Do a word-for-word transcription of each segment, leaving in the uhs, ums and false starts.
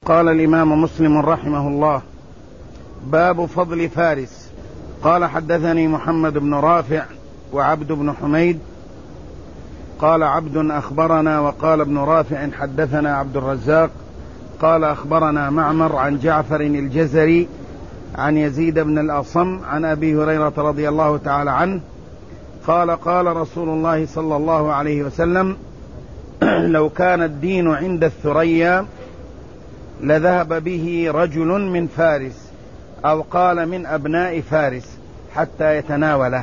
قال الإمام مسلم رحمه الله: باب فضل فارس. قال: حدثني محمد بن رافع وعبد بن حميد. قال عبد: أخبرنا. وقال ابن رافع: حدثنا عبد الرزاق. قال: أخبرنا معمر عن جعفر الجزري عن يزيد بن الأصم عن أبي هريرة رضي الله تعالى عنه قال: قال رسول الله صلى الله عليه وسلم: لو كان الدين عند الثريا لذهب به رجل من فارس، أو قال من أبناء فارس، حتى يتناوله.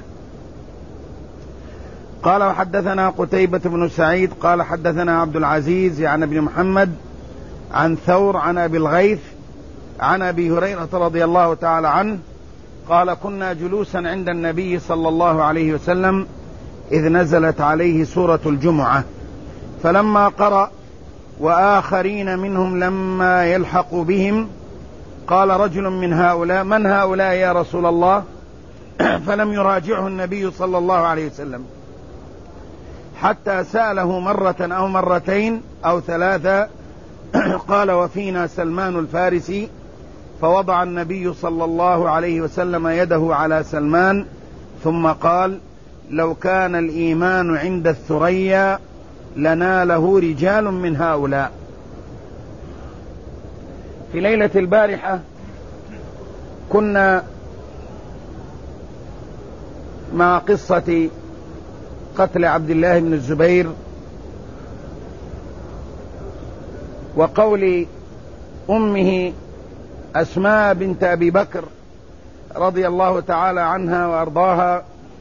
قال: وحدثنا قتيبة بن سعيد قال: حدثنا عبد العزيز عن ابن محمد عن ثور عن أبي الغيث عن أبي هريرة رضي الله تعالى عنه قال: كنا جلوسا عند النبي صلى الله عليه وسلم إذ نزلت عليه سورة الجمعة، فلما قرأ: وآخرين منهم لما يلحق بهم، قال رجل من هؤلاء: من هؤلاء يا رسول الله؟ فلم يراجعه النبي صلى الله عليه وسلم حتى سأله مرة أو مرتين أو ثلاثة، قال: وفينا سلمان الفارسي. فوضع النبي صلى الله عليه وسلم يده على سلمان ثم قال: لو كان الإيمان عند الثريا لناله رجال من هؤلاء. في ليلة البارحة كنا مع قصة قتل عبد الله بن الزبير وقول أمه أسماء بنت أبي بكر رضي الله تعالى عنها وأرضاها: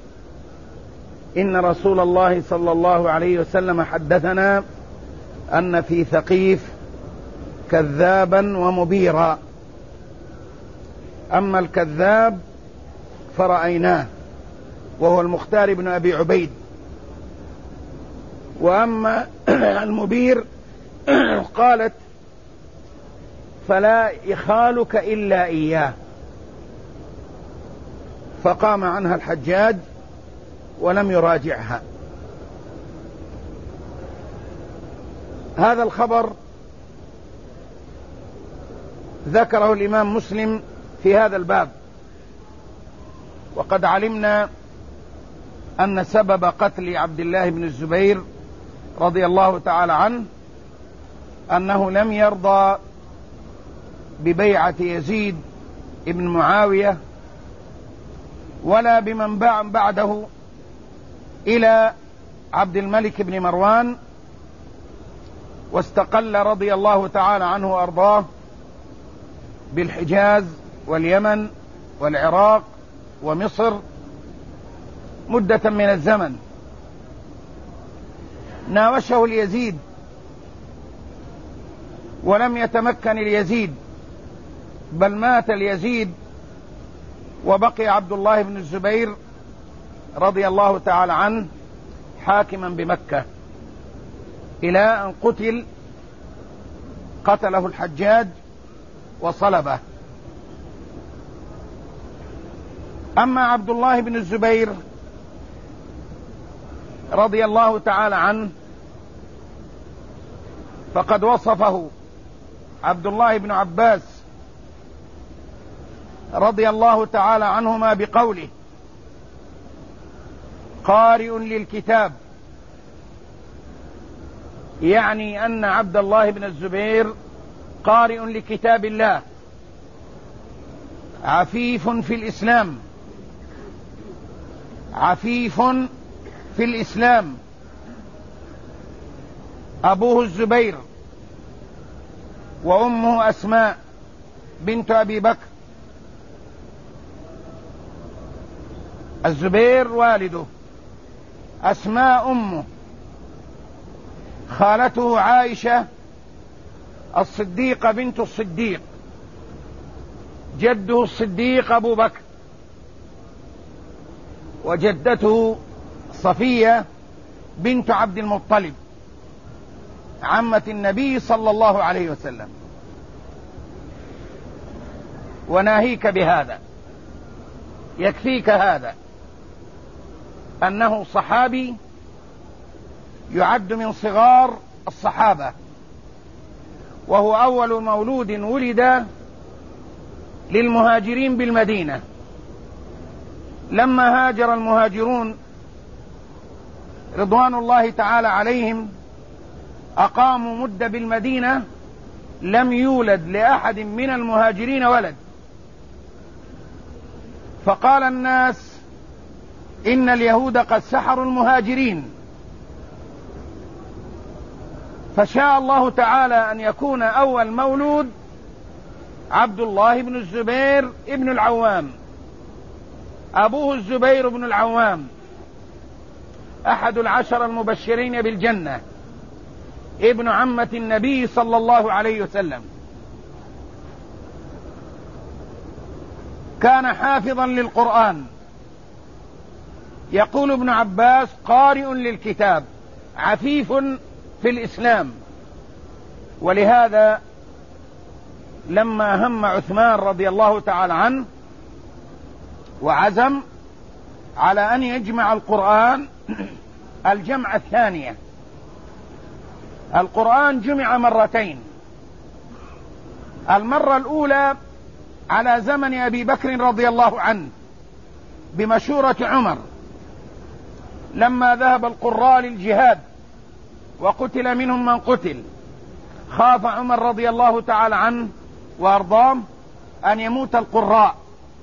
إن رسول الله صلى الله عليه وسلم حدثنا أن في ثقيف كذابا ومبيرا، أما الكذاب فرأيناه وهو المختار بن أبي عبيد، وأما المبير قالت: فلا يخالك إلا إياه. فقام عنها الحجاج ولم يراجعها. هذا الخبر ذكره الإمام مسلم في هذا الباب، وقد علمنا أن سبب قتل عبد الله بن الزبير رضي الله تعالى عنه أنه لم يرضى ببيعة يزيد ابن معاوية ولا بمن باع بعده إلى عبد الملك بن مروان، واستقل رضي الله تعالى عنه وأرضاه بالحجاز واليمن والعراق ومصر مدة من الزمن. ناوشه اليزيد ولم يتمكن اليزيد، بل مات اليزيد وبقي عبد الله بن الزبير رضي الله تعالى عنه حاكما بمكة إلى أن قتل قتله الحجاج وصلبه. أما عبد الله بن الزبير رضي الله تعالى عنه فقد وصفه عبد الله بن عباس رضي الله تعالى عنهما بقوله: قارئ للكتاب، يعني أن عبد الله بن الزبير قارئ لكتاب الله، عفيف في الإسلام، عفيف في الإسلام. أبوه الزبير وأمه أسماء بنت أبي بكر. الزبير والده، أسماء أمه، خالته عائشة الصديقة بنت الصديق، جده الصديق أبو بكر، وجدته صفية بنت عبد المطلب عمة النبي صلى الله عليه وسلم. وناهيك بهذا، يكفيك هذا أنه صحابي يعد من صغار الصحابة، وهو أول مولود ولد للمهاجرين بالمدينة. لما هاجر المهاجرون رضوان الله تعالى عليهم أقاموا مدة بالمدينة، لم يولد لأحد من المهاجرين ولد، فقال الناس إن اليهود قد سحروا المهاجرين، فشاء الله تعالى أن يكون أول مولود عبد الله بن الزبير ابن العوام، أبوه الزبير بن العوام أحد العشر المبشرين بالجنة، ابن عمة النبي صلى الله عليه وسلم. كان حافظا للقرآن، يقول ابن عباس قارئ للكتاب عفيف في الإسلام. ولهذا لما هم عثمان رضي الله تعالى عنه وعزم على أن يجمع القرآن الجمع الثانية، القرآن جمع مرتين، المرة الأولى على زمن أبي بكر رضي الله عنه بمشورة عمر، لما ذهب القراء للجهاد وقتل منهم من قتل، خاف عمر رضي الله تعالى عنه وأرضاه أن يموت القراء.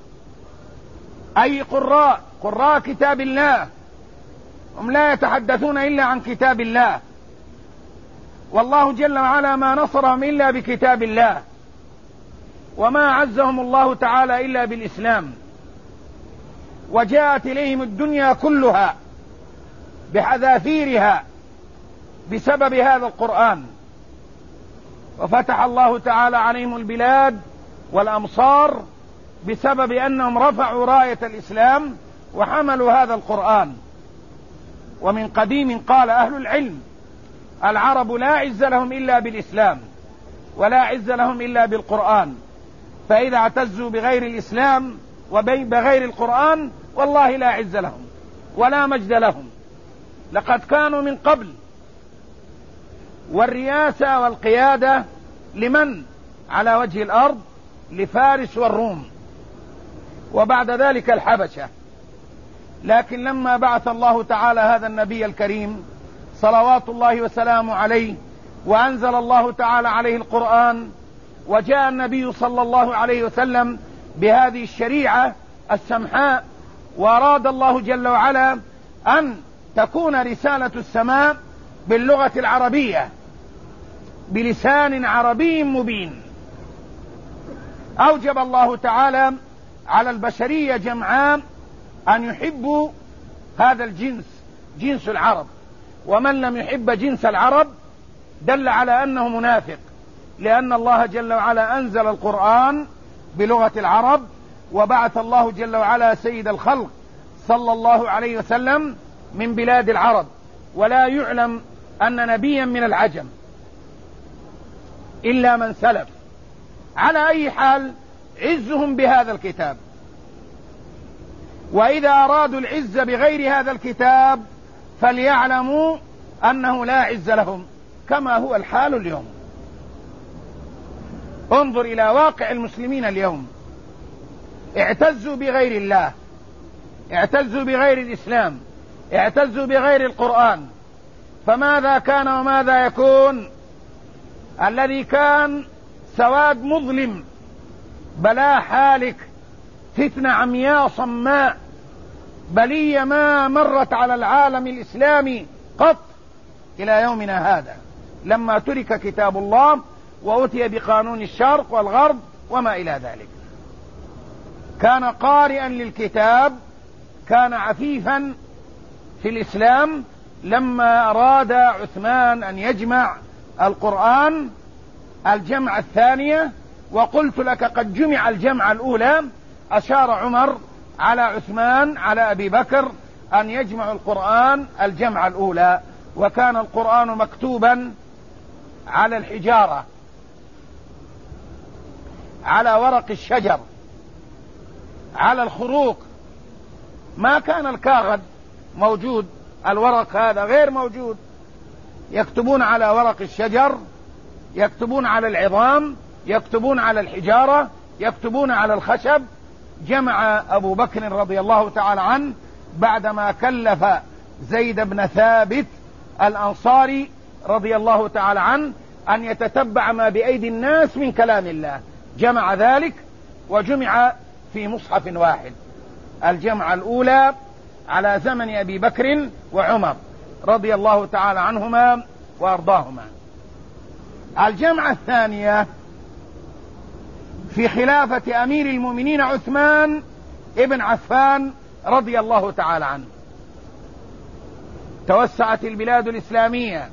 أي قراء؟ قراء كتاب الله، هم لا يتحدثون إلا عن كتاب الله، والله جل وعلا ما نصرهم إلا بكتاب الله، وما عزهم الله تعالى إلا بالإسلام، وجاءت إليهم الدنيا كلها بحذافيرها بسبب هذا القرآن، وفتح الله تعالى عليهم البلاد والأمصار بسبب أنهم رفعوا راية الإسلام وحملوا هذا القرآن. ومن قديم قال أهل العلم العرب لا عز لهم إلا بالإسلام، ولا عز لهم إلا بالقرآن، فإذا اعتزوا بغير الإسلام وبغير القرآن والله لا عز لهم ولا مجد لهم. لقد كانوا من قبل والرياسة والقيادة لمن على وجه الأرض؟ لفارس والروم، وبعد ذلك الحبشة. لكن لما بعث الله تعالى هذا النبي الكريم صلوات الله وسلامه عليه، وأنزل الله تعالى عليه القرآن، وجاء النبي صلى الله عليه وسلم بهذه الشريعة السمحاء، وأراد الله جل وعلا أن تكون رسالة السماء باللغة العربية بلسان عربي مبين، أوجب الله تعالى على البشرية جمعاء أن يحبوا هذا الجنس، جنس العرب، ومن لم يحب جنس العرب دل على أنه منافق، لأن الله جل وعلا أنزل القرآن بلغة العرب، وبعث الله جل وعلا سيد الخلق صلى الله عليه وسلم من بلاد العرب، ولا يعلم أن نبيا من العجم إلا من سلف. على أي حال عزهم بهذا الكتاب، وإذا أرادوا العز بغير هذا الكتاب فليعلموا أنه لا عز لهم، كما هو الحال اليوم. انظر إلى واقع المسلمين اليوم، اعتزوا بغير الله، اعتزوا بغير الإسلام، اعتزوا بغير القرآن، فماذا كان وماذا يكون؟ الذي كان سواد مظلم، بلاء حالك، فتنة عمياء صماء، بلية ما مرت على العالم الإسلامي قط إلى يومنا هذا، لما ترك كتاب الله وأتي بقانون الشرق والغرب وما إلى ذلك. كان قارئا للكتاب، كان عفيفا في الإسلام. لما أراد عثمان أن يجمع القرآن الجمع الثانية، وقلت لك قد جمع الجمع الأولى، أشار عمر على عثمان على أبي بكر أن يجمع القرآن الجمع الأولى. وكان القرآن مكتوبا على الحجارة، على ورق الشجر، على الخروق، ما كان الكاغذ موجود، الورق هذا غير موجود، يكتبون على ورق الشجر يكتبون على العظام، يكتبون على الحجارة، يكتبون على الخشب. جمع أبو بكر رضي الله تعالى عنه بعدما كلف زيد بن ثابت الأنصاري رضي الله تعالى عنه أن يتتبع ما بأيدي الناس من كلام الله، جمع ذلك وجمع في مصحف واحد. الجمعة الأولى على زمن أبي بكر وعمر رضي الله تعالى عنهما وأرضاهما. الجمعة الثانية في خلافة أمير المؤمنين عثمان ابن عفان رضي الله تعالى عنه. توسعت البلاد الإسلامية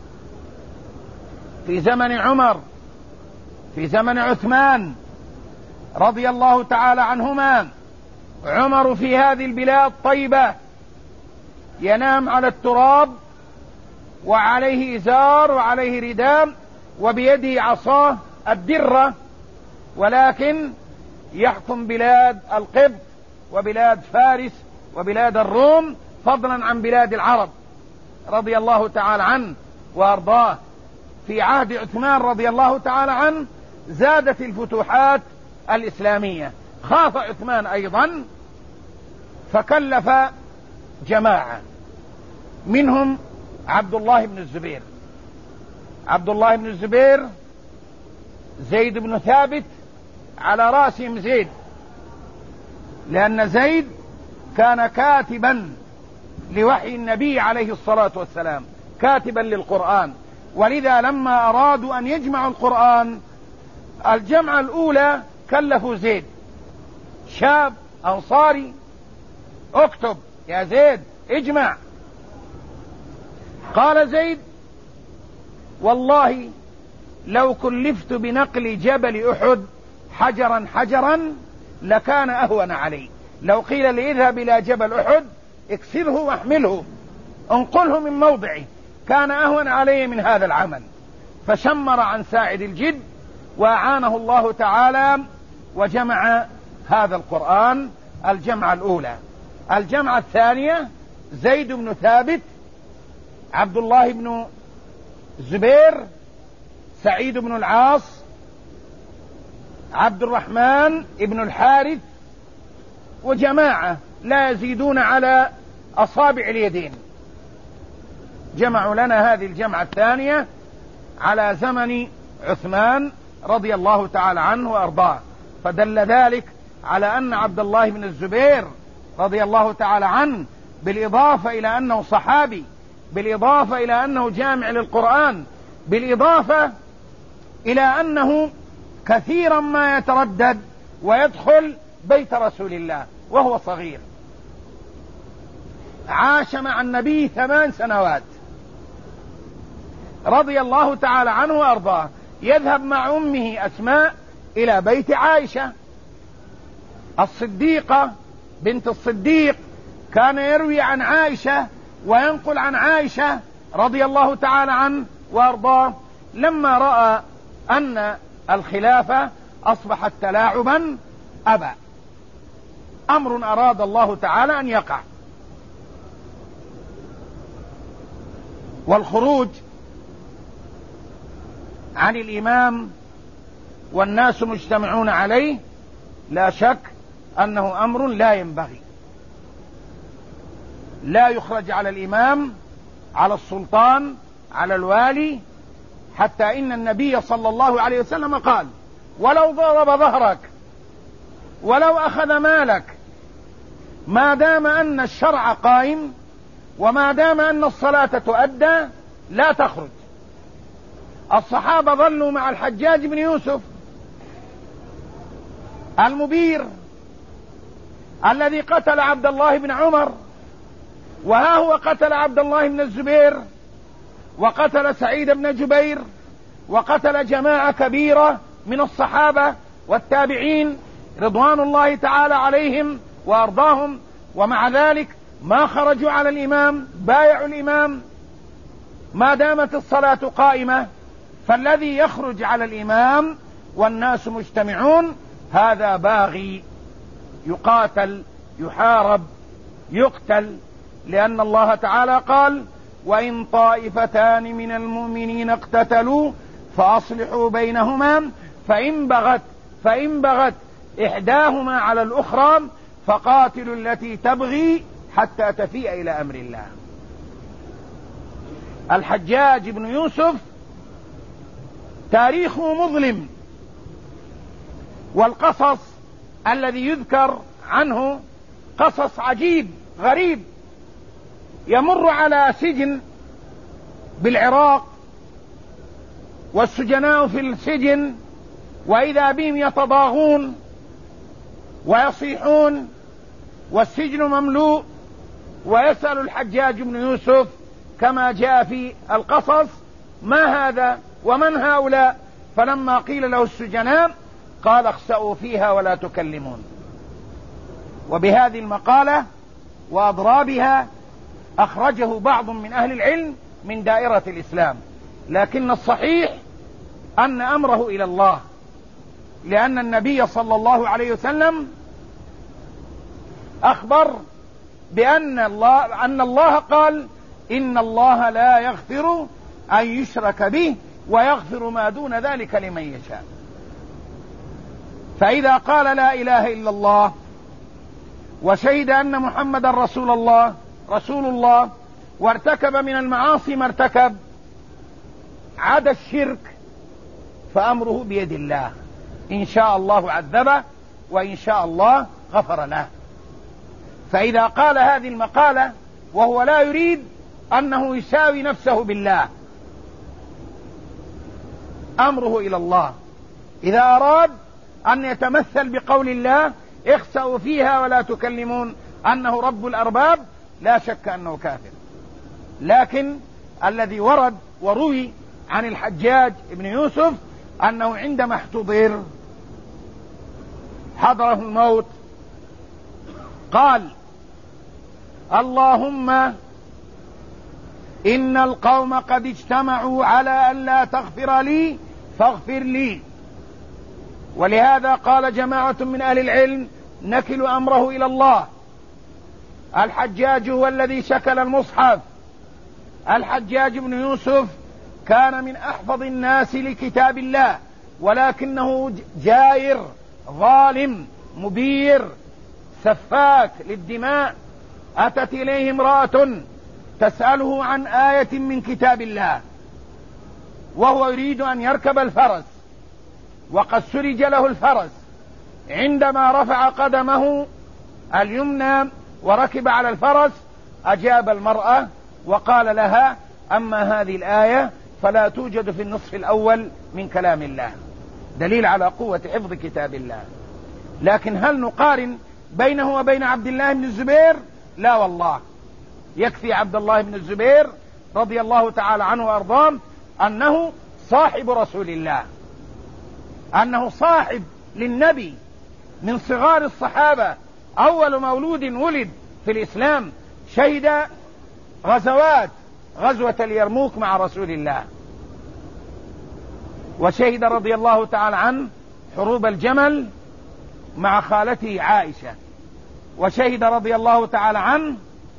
في زمن عمر، في زمن عثمان رضي الله تعالى عنهما. عمر في هذه البلاد طيبة ينام على التراب وعليه إزار وعليه رداء وبيده عصاه الدرة، ولكن يحكم بلاد القبط وبلاد فارس وبلاد الروم فضلا عن بلاد العرب رضي الله تعالى عنه وأرضاه. في عهد عثمان رضي الله تعالى عنه زادت الفتوحات الإسلامية. خاف عثمان أيضا فكلف جماعة منهم عبد الله بن الزبير. عبد الله بن الزبير، زيد بن ثابت، على رأسهم زيد، لأن زيد كان كاتبا لوحي النبي عليه الصلاة والسلام، كاتبا للقرآن، ولذا لما أرادوا أن يجمعوا القرآن الجمعة الأولى كلفوا زيد، شاب أنصاري، اكتب يا زيد اجمع. قال زيد: والله لو كلفت بنقل جبل أحد حجرا حجرا لكان أهون علي. لو قيل لي اذهب إلى جبل أحد اكسره واحمله انقله من موضعه كان أهون علي من هذا العمل. فشمر عن ساعد الجد وأعانه الله تعالى وجمع هذا القرآن الجمعة الأولى. الجمعة الثانية زيد بن ثابت، عبد الله بن الزبير، سعيد بن العاص، عبد الرحمن بن الحارث، وجماعة لا يزيدون على أصابع اليدين. جمعوا لنا هذه الجمعة الثانية على زمن عثمان رضي الله تعالى عنه وأرضاه. فدل ذلك على أن عبد الله بن الزبير رضي الله تعالى عنه بالإضافة إلى أنه صحابي، بالإضافة إلى أنه جامع للقرآن، بالإضافة إلى أنه كثيرا ما يتردد ويدخل بيت رسول الله وهو صغير. عاش مع النبي ثمان سنوات رضي الله تعالى عنه وأرضاه. يذهب مع أمه أسماء إلى بيت عائشة الصديقة بنت الصديق، كان يروي عن عائشة وينقل عن عائشة رضي الله تعالى عنه وأرضاه. لما رأى أن الخلافة أصبحت تلاعبا أبى، أمر أراد الله تعالى أن يقع. والخروج عن الإمام والناس مجتمعون عليه لا شك أنه أمر لا ينبغي. لا يخرج على الإمام، على السلطان، على الوالي، حتى إن النبي صلى الله عليه وسلم قال: ولو ضرب ظهرك ولو أخذ مالك ما دام أن الشرع قائم وما دام أن الصلاة تؤدى لا تخرج. الصحابة ظلوا مع الحجاج بن يوسف المبير الذي قتل عبد الله بن عمر، وها هو قتل عبد الله بن الزبير وقتل سعيد بن جبير وقتل جماعة كبيرة من الصحابة والتابعين رضوان الله تعالى عليهم وأرضاهم، ومع ذلك ما خرجوا على الإمام، بايعوا الإمام ما دامت الصلاة قائمة. فالذي يخرج على الإمام والناس مجتمعون هذا باغي، يقاتل، يحارب، يقتل، لأن الله تعالى قال: وإن طائفتان من المؤمنين اقتتلوا فأصلحوا بينهما فإن بغت فإن بغت إحداهما على الأخرى فقاتلوا التي تبغي حتى تفيء إلى أمر الله. الحجاج بن يوسف تاريخه مظلم، والقصص الذي يذكر عنه قصص عجيب غريب. يمر على سجن بالعراق والسجناء في السجن وإذا بهم يتضاغون ويصيحون والسجن مملوء، ويسأل الحجاج بن يوسف كما جاء في القصص: ما هذا ومن هؤلاء؟ فلما قيل له السجناء قال: اخسأوا فيها ولا تكلمون. وبهذه المقالة وأضرابها أخرجه بعض من أهل العلم من دائرة الإسلام، لكن الصحيح أن أمره إلى الله، لأن النبي صلى الله عليه وسلم أخبر بأن الله, أن الله قال: إن الله لا يغفر أن يشرك به ويغفر ما دون ذلك لمن يشاء. فإذا قال لا إله إلا الله وشهد أن محمد رسول الله رسول الله وارتكب من المعاصي ما ارتكب عدا الشرك فأمره بيد الله، إن شاء الله عذبه وإن شاء الله غفر له. فإذا قال هذه المقالة وهو لا يريد أنه يساوي نفسه بالله، أمره إلى الله. إذا أراد أن يتمثل بقول الله: اخسأوا فيها ولا تكلمون، أنه رب الأرباب، لا شك أنه كافر. لكن الذي ورد وروي عن الحجاج بن يوسف أنه عندما احتضر حضره الموت قال: اللهم إن القوم قد اجتمعوا على أن لا تغفر لي فاغفر لي. ولهذا قال جماعة من أهل العلم: نكل أمره إلى الله. الحجاج هو الذي شكل المصحف. الحجاج بن يوسف كان من أحفظ الناس لكتاب الله، ولكنه جائر ظالم مبير سفاك للدماء. أتت إليه امرأة تسأله عن آية من كتاب الله وهو يريد أن يركب الفرس، وقد سرج له الفرس. عندما رفع قدمه اليمنى وركب على الفرس أجاب المرأة وقال لها: أما هذه الآية فلا توجد في النصف الأول من كلام الله، دليل على قوة حفظ كتاب الله. لكن هل نقارن بينه وبين عبد الله بن الزبير؟ لا والله. يكفي عبد الله بن الزبير رضي الله تعالى عنه وأرضاه أنه صاحب رسول الله، أنه صاحب للنبي من صغار الصحابة، أول مولود ولد في الإسلام، شهد غزوات، غزوة اليرموك مع رسول الله، وشهد رضي الله تعالى عنه حروب الجمل مع خالته عائشة، وشهد رضي الله تعالى عنه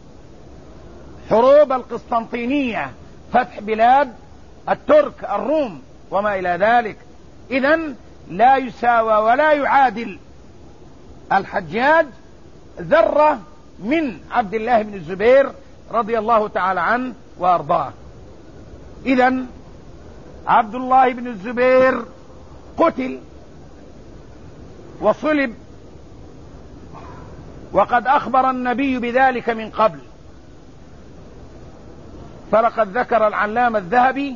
حروب القسطنطينية، فتح بلاد الترك الروم وما إلى ذلك. إذن لا يساوى ولا يعادل الحجاج ذرة من عبد الله بن الزبير رضي الله تعالى عنه وأرضاه. إذن عبد الله بن الزبير قتل وصلب، وقد أخبر النبي بذلك من قبل. فلقد ذكر العلامة الذهبي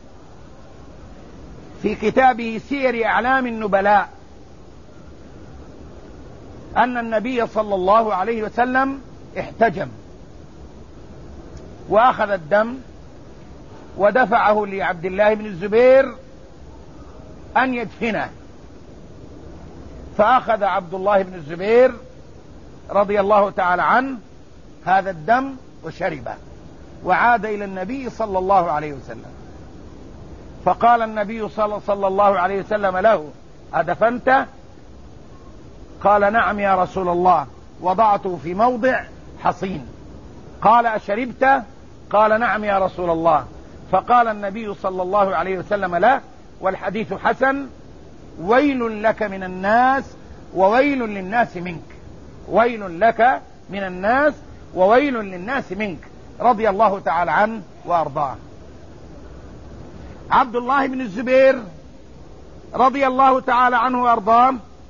في كتابه سير أعلام النبلاء أن النبي صلى الله عليه وسلم احتجم وأخذ الدم ودفعه لعبد الله بن الزبير أن يدفنه، فأخذ عبد الله بن الزبير رضي الله تعالى عنه هذا الدم وشربه، وعاد إلى النبي صلى الله عليه وسلم، فقال النبي صلى الله عليه وسلم له: أدفنته؟ قال: نعم يا رسول الله، وضعته في موضع حصين. قال: أشربته؟ قال: نعم يا رسول الله. فقال النبي صلى الله عليه وسلم له: والحديث حسن: ويل لك من الناس وويل للناس منك، ويل لك من الناس وويل للناس منك، رضي الله تعالى عنه وأرضاه. عبد الله بن الزبير رضي الله تعالى عنه وأرضاه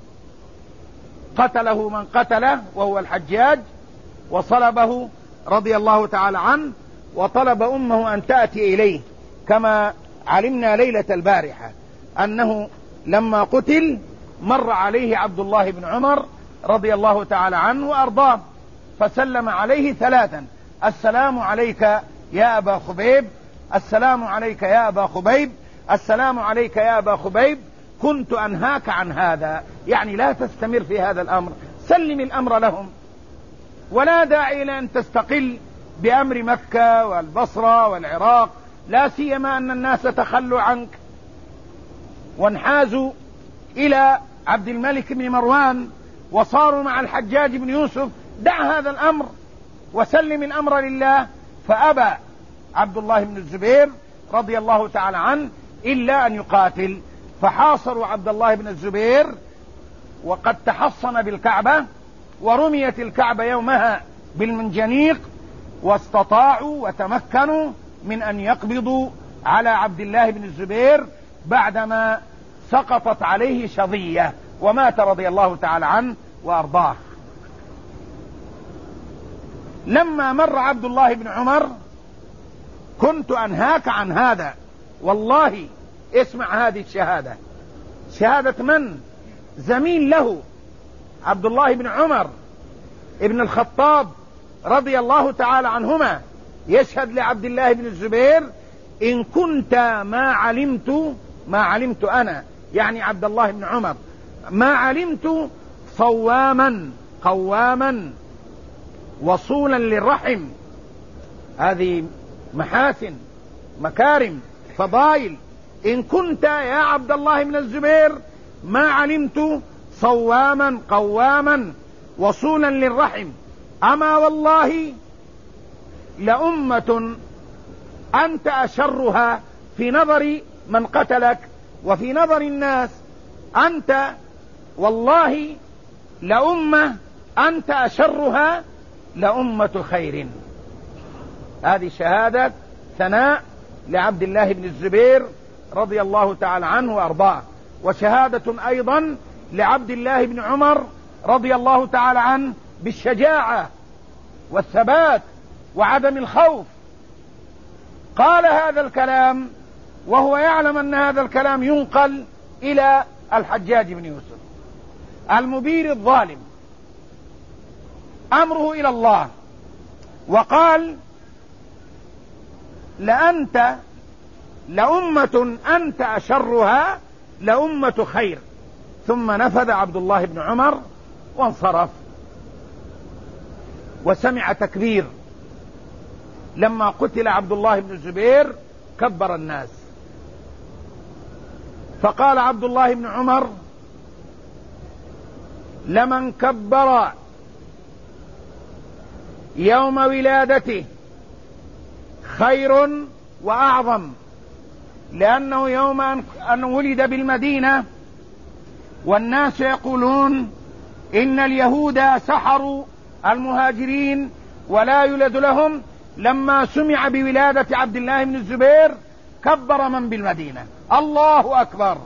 قتله من قتله وهو الحجاج، وصلبه رضي الله تعالى عنه، وطلب أمه أن تأتي إليه، كما علمنا ليلة البارحة أنه لما قتل مر عليه عبد الله بن عمر رضي الله تعالى عنه وأرضاه، فسلم عليه ثلاثا: السلام عليك يا أبا خبيب، السلام عليك يا أبا خبيب، السلام عليك يا أبا خبيب، كنت أنهاك عن هذا، يعني لا تستمر في هذا الأمر، سلم الأمر لهم، ولا داعي إلى أن تستقل بأمر مكة والبصرة والعراق، لا سيما أن الناس تخلوا عنك وانحازوا إلى عبد الملك بن مروان وصاروا مع الحجاج بن يوسف. دع هذا الأمر وسلم الأمر لله. فأبى عبد الله بن الزبير رضي الله تعالى عنه إلا أن يقاتل، فحاصروا عبد الله بن الزبير وقد تحصن بالكعبة، ورميت الكعبة يومها بالمنجنيق، واستطاعوا وتمكنوا من أن يقبضوا على عبد الله بن الزبير بعدما سقطت عليه شظية، ومات رضي الله تعالى عنه وأرضاه. لما مر عبد الله بن عمر: كنت أنهاك عن هذا، والله اسمع هذه الشهادة، شهادة من؟ زميل له عبد الله بن عمر ابن الخطاب رضي الله تعالى عنهما، يشهد لعبد الله بن الزبير: إن كنت ما علمت ما علمت أنا، يعني عبد الله بن عمر، ما علمت صواما قواما وصولا للرحم، هذه محاسن مكارم فضائل، إن كنت يا عبد الله بن الزبير ما علمت صواما قواما وصولا للرحم، أما والله لأمة أنت أشرها في نظر من قتلك وفي نظر الناس، أنت والله لأمة أنت أشرها لأمة خير. هذه شهادة ثناء لعبد الله بن الزبير رضي الله تعالى عنه وأرضاه، وشهادة أيضا لعبد الله بن عمر رضي الله تعالى عنه بالشجاعة والثبات وعدم الخوف. قال هذا الكلام وهو يعلم أن هذا الكلام ينقل إلى الحجاج بن يوسف المبير الظالم، أمره إلى الله، وقال: لأنت لأمة أنت أشرها لأمة خير. ثم نفذ عبد الله بن عمر وانصرف، وسمع تكبير. لما قتل عبد الله بن الزبير كبر الناس، فقال عبد الله بن عمر: لمن كبر يوم ولادته خير وأعظم، لأنه يوم أن ولد بالمدينة والناس يقولون إن اليهود سحروا المهاجرين ولا يولد لهم، لما سمع بولادة عبد الله بن الزبير كبر من بالمدينة: الله أكبر.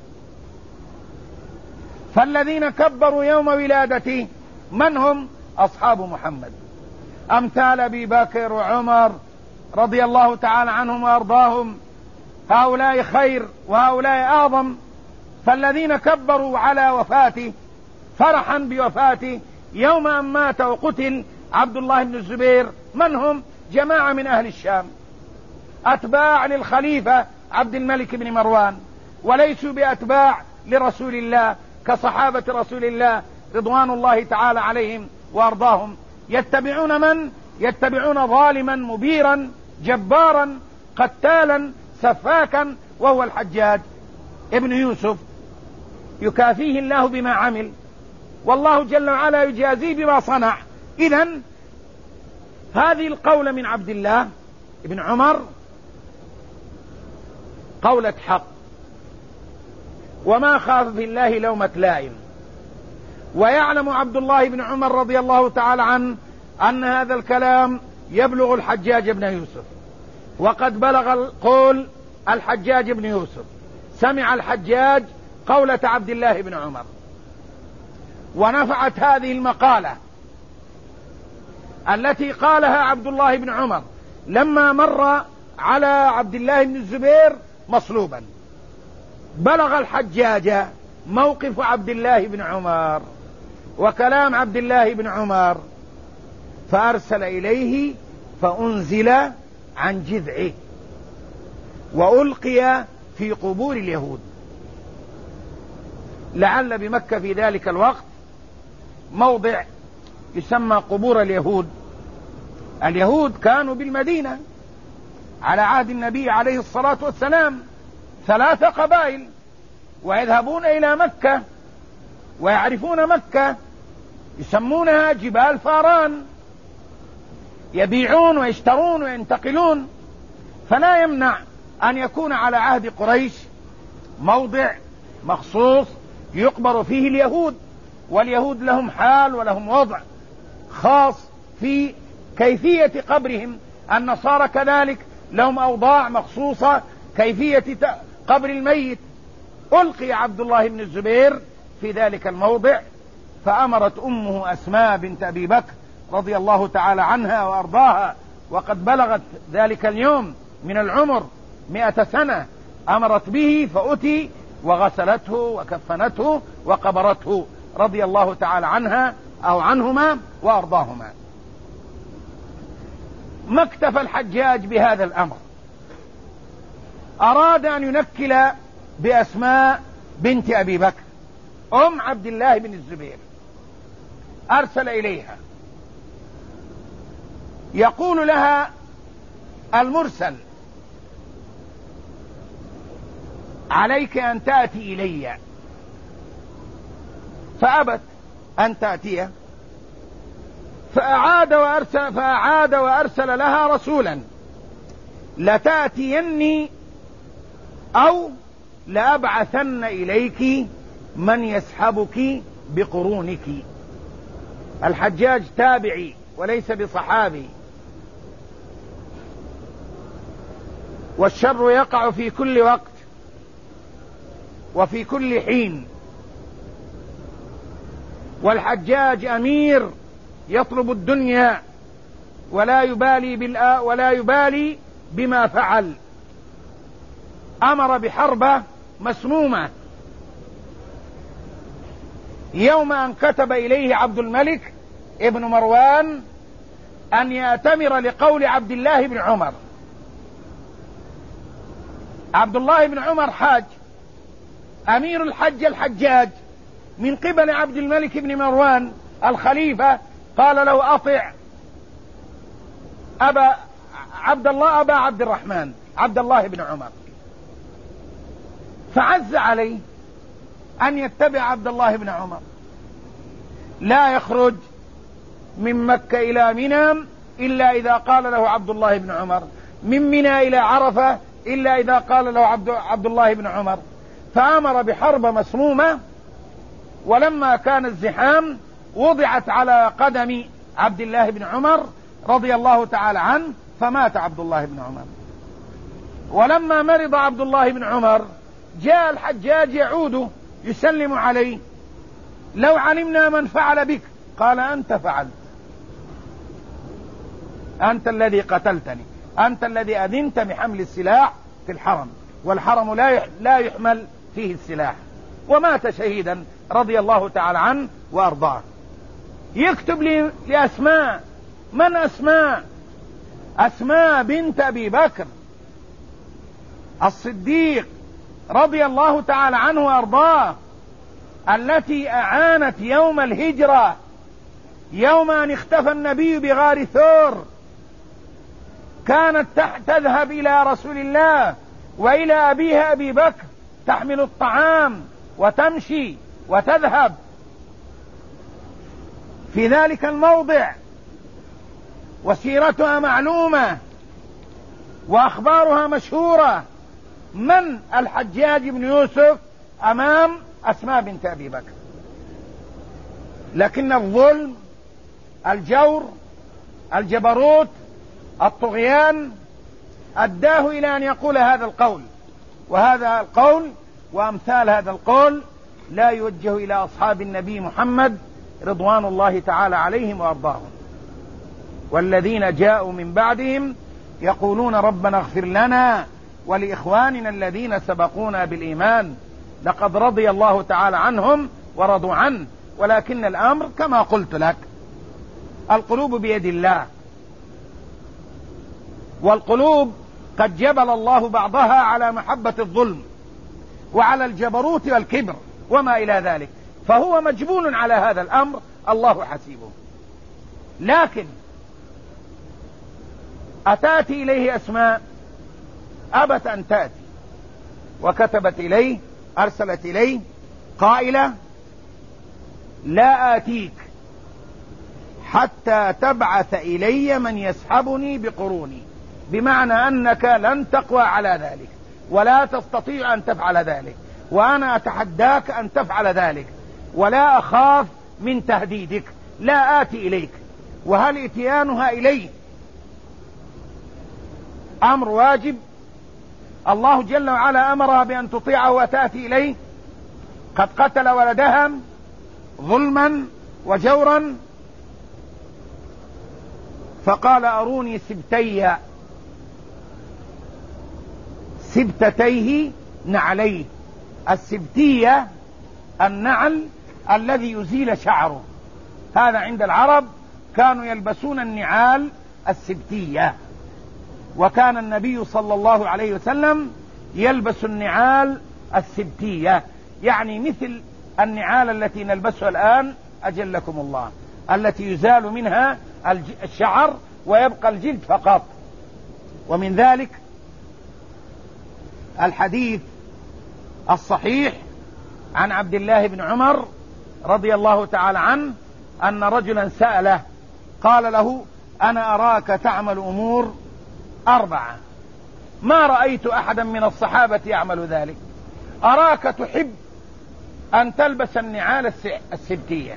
فالذين كبروا يوم ولادته من هم؟ أصحاب محمد، أمثال أبي بكر وعمر رضي الله تعالى عنهم وأرضاهم، هؤلاء خير وهؤلاء أعظم. فالذين كبروا على وفاته فرحا بوفاته يوم أن مات وقتل عبد الله بن الزبير من هم؟ جماعة من أهل الشام، أتباع للخليفة عبد الملك بن مروان، وليسوا بأتباع لرسول الله كصحابة رسول الله رضوان الله تعالى عليهم وأرضاهم. يتبعون من؟ يتبعون ظالما مبيرا جبارا قتالا سفاكا، وهو الحجاج ابن يوسف، يكافيه الله بما عمل، والله جل وعلا يجازيه بما صنع. إذن هذه القولة من عبد الله بن عمر قولة حق، وما خاف في الله لومة لائم. ويعلم عبد الله بن عمر رضي الله تعالى عنه أن هذا الكلام يبلغ الحجاج بن يوسف، وقد بلغ القول الحجاج بن يوسف. سمع الحجاج قولة عبد الله بن عمر، ونفعت هذه المقالة التي قالها عبد الله بن عمر لما مر على عبد الله بن الزبير مصلوبا. بلغ الحجاج موقف عبد الله بن عمر وكلام عبد الله بن عمر، فأرسل إليه فأنزل عن جذعه وألقي في قبور اليهود. لعل بمكة في ذلك الوقت موضع يسمى قبور اليهود. اليهود كانوا بالمدينة على عهد النبي عليه الصلاة والسلام ثلاث قبائل، ويذهبون إلى مكة ويعرفون مكة، يسمونها جبال فاران، يبيعون ويشترون وينتقلون. فلا يمنع أن يكون على عهد قريش موضع مخصوص يقبر فيه اليهود، واليهود لهم حال ولهم وضع خاص في كيفية قبرهم. النصارى كذلك لهم أوضاع مخصوصة كيفية قبر الميت. ألقي عبد الله بن الزبير في ذلك الموضع، فأمرت أمه أسماء بنت أبي بكر رضي الله تعالى عنها وأرضاها، وقد بلغت ذلك اليوم من العمر مئة سنة، أمرت به فأتي وغسلته وكفنته وقبرته رضي الله تعالى عنها أو عنهما وأرضاهما. ما اكتفى الحجاج بهذا الأمر، أراد أن ينكل بأسماء بنت أبي بكر أم عبد الله بن الزبير. أرسل إليها يقول لها المرسل: عليك أن تأتي إلي. فأبت أن تأتي، فأعاد وأرسل, فأعاد وأرسل لها رسولا: لتأتيني أو لأبعثن إليك من يسحبك بقرونك. الحجاج تابعي وليس بصحابي، والشر يقع في كل وقت وفي كل حين، والحجاج أمير يطلب الدنيا ولا يبالي بالآ ولا يبالي بما فعل. أمر بحربة مسمومة يوم أن كتب إليه عبد الملك ابن مروان أن يأتمر لقول عبد الله بن عمر. عبد الله بن عمر حاج، أمير الحج الحجاج من قبل عبد الملك بن مروان الخليفة، قال له: أطع أبا عبد الله أبا عبد الرحمن عبد الله بن عمر. فعز عليه أن يتبع عبد الله بن عمر، لا يخرج من مكة إلى منى إلا إذا قال له عبد الله بن عمر، من منى إلى عرفة إلا إذا قال له عبد, عبد الله بن عمر. فأمر بحرب مسمومة، ولما كان الزحام وضعت على قدم عبد الله بن عمر رضي الله تعالى عنه، فمات عبد الله بن عمر. ولما مرض عبد الله بن عمر جاء الحجاج يعود يسلم عليه: لو علمنا من فعل بك. قال: أنت فعلت، أنت الذي قتلتني، أنت الذي أذنت بحمل السلاح في الحرم، والحرم لا يحمل فيه السلاح. ومات شهيدا رضي الله تعالى عنه وأرضاه. يكتب لي لأسماء. من أسماء؟ أسماء بنت أبي بكر الصديق رضي الله تعالى عنه وأرضاه، التي أعانت يوم الهجرة، يوم أن اختفى النبي بغار ثور، كانت تذهب إلى رسول الله وإلى أبيها أبي بكر تحمل الطعام وتمشي وتذهب في ذلك الموضع، وسيرتها معلومة وأخبارها مشهورة. من الحجاج بن يوسف أمام أسماء بنت أبي بكر. لكن الظلم، الجور، الجبروت، الطغيان أداه إلى أن يقول هذا القول. وهذا القول وأمثال هذا القول لا يوجه إلى أصحاب النبي محمد رضوان الله تعالى عليهم وأرضاهم. والذين جاءوا من بعدهم يقولون ربنا اغفر لنا ولإخواننا الذين سبقونا بالإيمان لقد رضي الله تعالى عنهم ورضوا عنه. ولكن الأمر كما قلت لك، القلوب بيد الله، والقلوب قد جبل الله بعضها على محبة الظلم وعلى الجبروت والكبر وما إلى ذلك، فهو مجبول على هذا الأمر، الله حسيبه. لكن أتاتي إليه أسماء؟ أبت أن تأتي، وكتبت إليه، أرسلت إليه قائلة لا آتيك حتى تبعث إلي من يسحبني بقروني، بمعنى أنك لن تقوى على ذلك ولا تستطيع أن تفعل ذلك، وأنا أتحداك أن تفعل ذلك، ولا أخاف من تهديدك، لا آتي إليك. وهل إتيانها إليه أمر واجب؟ الله جل وعلا أمرها بأن تطيعه وتأتي إليه. قد قتل ولدها ظلما وجورا، فقال أروني سبتي سبتتيه نعليه. السبتية النعل الذي يزيل شعره، هذا عند العرب كانوا يلبسون النعال السبتية، وكان النبي صلى الله عليه وسلم يلبس النعال السبتية، يعني مثل النعال التي نلبسها الآن أجلكم الله، التي يزال منها الشعر ويبقى الجلد فقط. ومن ذلك الحديث الصحيح عن عبد الله بن عمر رضي الله تعالى عنه أن رجلا سأله قال له أنا أراك تعمل أمور أربعة ما رأيت أحدا من الصحابة يعمل ذلك. أراك تحب أن تلبس النعال السبتية،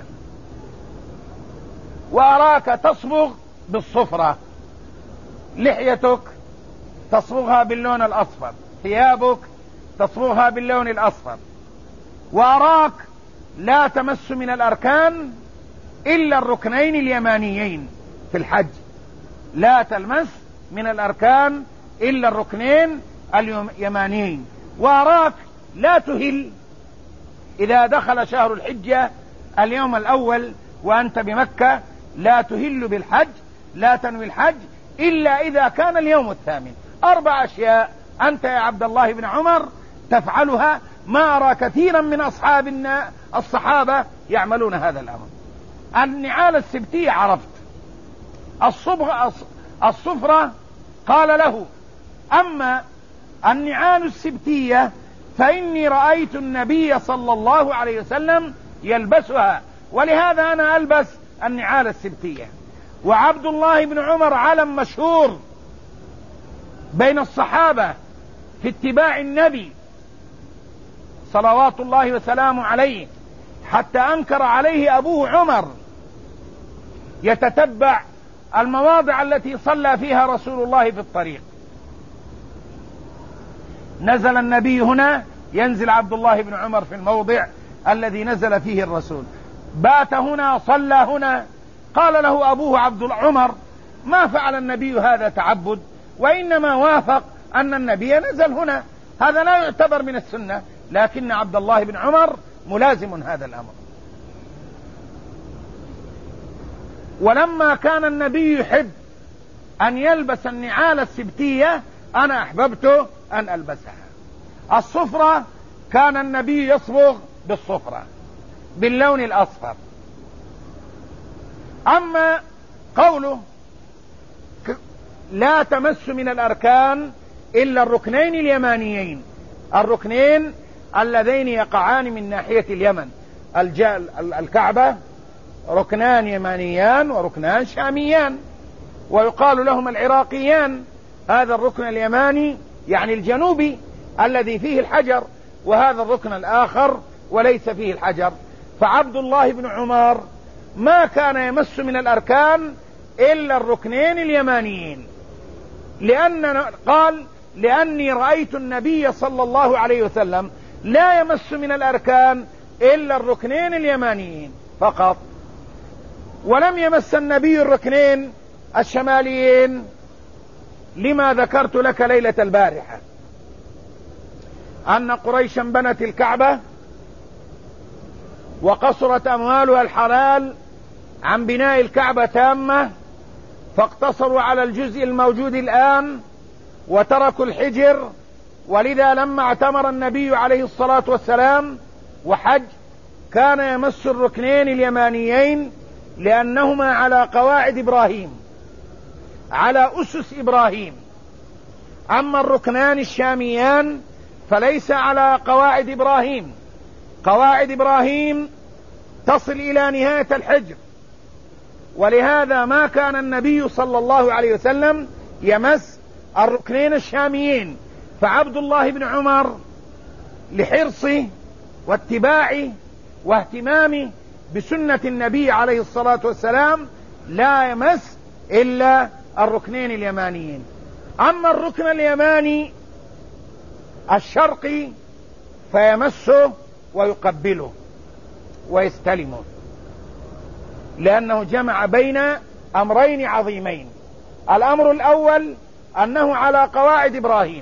وأراك تصبغ بالصفرة، لحيتك تصبغها باللون الأصفر، ثيابك تصبغها باللون الأصفر، وأراك لا تمس من الأركان إلا الركنين اليمانيين في الحج، لا تلمس من الأركان إلا الركنين اليمانيين، وأراك لا تهل إذا دخل شهر الحجة اليوم الأول وأنت بمكة، لا تهل بالحج، لا تنوي الحج إلا إذا كان اليوم الثامن. أربع أشياء أنت يا عبد الله بن عمر تفعلها، ما أرى كثيرا من أصحاب الصحابة يعملون هذا الأمر. النعال السبتية عرفت، الصبغة الصفرة قال له أما النعال السبتية فإني رأيت النبي صلى الله عليه وسلم يلبسها، ولهذا أنا ألبس النعال السبتية. وعبد الله بن عمر علم مشهور بين الصحابة في اتباع النبي صلوات الله وسلامه عليه، حتى أنكر عليه أبوه عمر يتتبع المواضع التي صلى فيها رسول الله في الطريق. نزل النبي هنا، ينزل عبد الله بن عمر في الموضع الذي نزل فيه الرسول، بات هنا، صلى هنا. قال له أبوه عبد عمر ما فعل النبي هذا تعبد، وإنما وافق أن النبي نزل هنا، هذا لا يعتبر من السنة، لكن عبد الله بن عمر ملازم هذا الأمر. ولما كان النبي يحب أن يلبس النعال السبتية أنا أحببت أن ألبسها. الصفرة كان النبي يصبغ بالصفرة باللون الأصفر. أما قوله لا تمس من الأركان إلا الركنين اليمانيين، الركنين اللذين يقعان من ناحية اليمن، الكعبة ركنان يمانيان وركنان شاميان، ويقال لهم العراقيان. هذا الركن اليماني يعني الجنوبي الذي فيه الحجر، وهذا الركن الآخر وليس فيه الحجر. فعبد الله بن عمر ما كان يمس من الأركان إلا الركنين اليمانيين، لأن قال لأني رأيت النبي صلى الله عليه وسلم لا يمس من الأركان إلا الركنين اليمانيين فقط، ولم يمس النبي الركنين الشماليين لما ذكرت لك ليلة البارحة أن قريشا بنت الكعبة وقصرت أموالها الحلال عن بناء الكعبة تامة، فاقتصروا على الجزء الموجود الآن وتركوا الحجر. ولذا لما اعتمر النبي عليه الصلاة والسلام وحج كان يمس الركنين اليمانيين لأنهما على قواعد إبراهيم، على أسس إبراهيم. أما الركنان الشاميان فليس على قواعد إبراهيم، قواعد إبراهيم تصل إلى نهاية الحجر، ولهذا ما كان النبي صلى الله عليه وسلم يمس الركنين الشاميين. فعبد الله بن عمر لحرصه واتباعه واهتمامه بسنة النبي عليه الصلاة والسلام لا يمس إلا الركنين اليمانيين. أما الركن اليماني الشرقي فيمسه ويقبله ويستلمه، لأنه جمع بين أمرين عظيمين. الأمر الأول أنه على قواعد إبراهيم،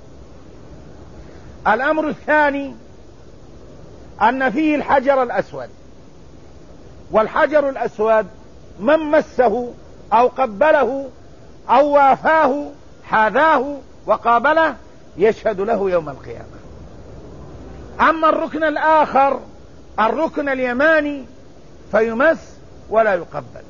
الأمر الثاني أن فيه الحجر الأسود، والحجر الأسود من مسه أو قبله أو وافاه حاذاه وقابله يشهد له يوم القيامة. أما الركن الآخر الركن اليماني فيمس ولا يقبل.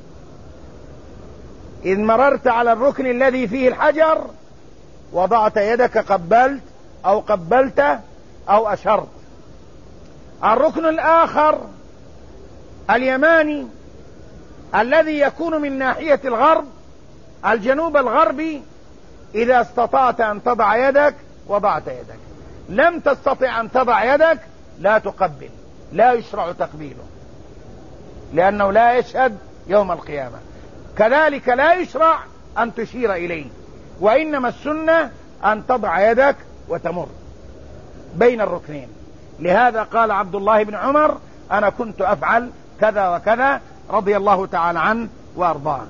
إذ مررت على الركن الذي فيه الحجر وضعت يدك قبلت أو قبلت أو أشرت. الركن الآخر اليماني الذي يكون من ناحية الغرب الجنوب الغربي، إذا استطعت أن تضع يدك وضعت يدك، لم تستطع أن تضع يدك لا تقبل، لا يشرع تقبيله لأنه لا يشهد يوم القيامة. كذلك لا يشرع أن تشير إليه، وإنما السنة أن تضع يدك وتمر بين الركنين. لهذا قال عبد الله بن عمر أنا كنت أفعل كذا وكذا رضي الله تعالى عنه وأرضاه.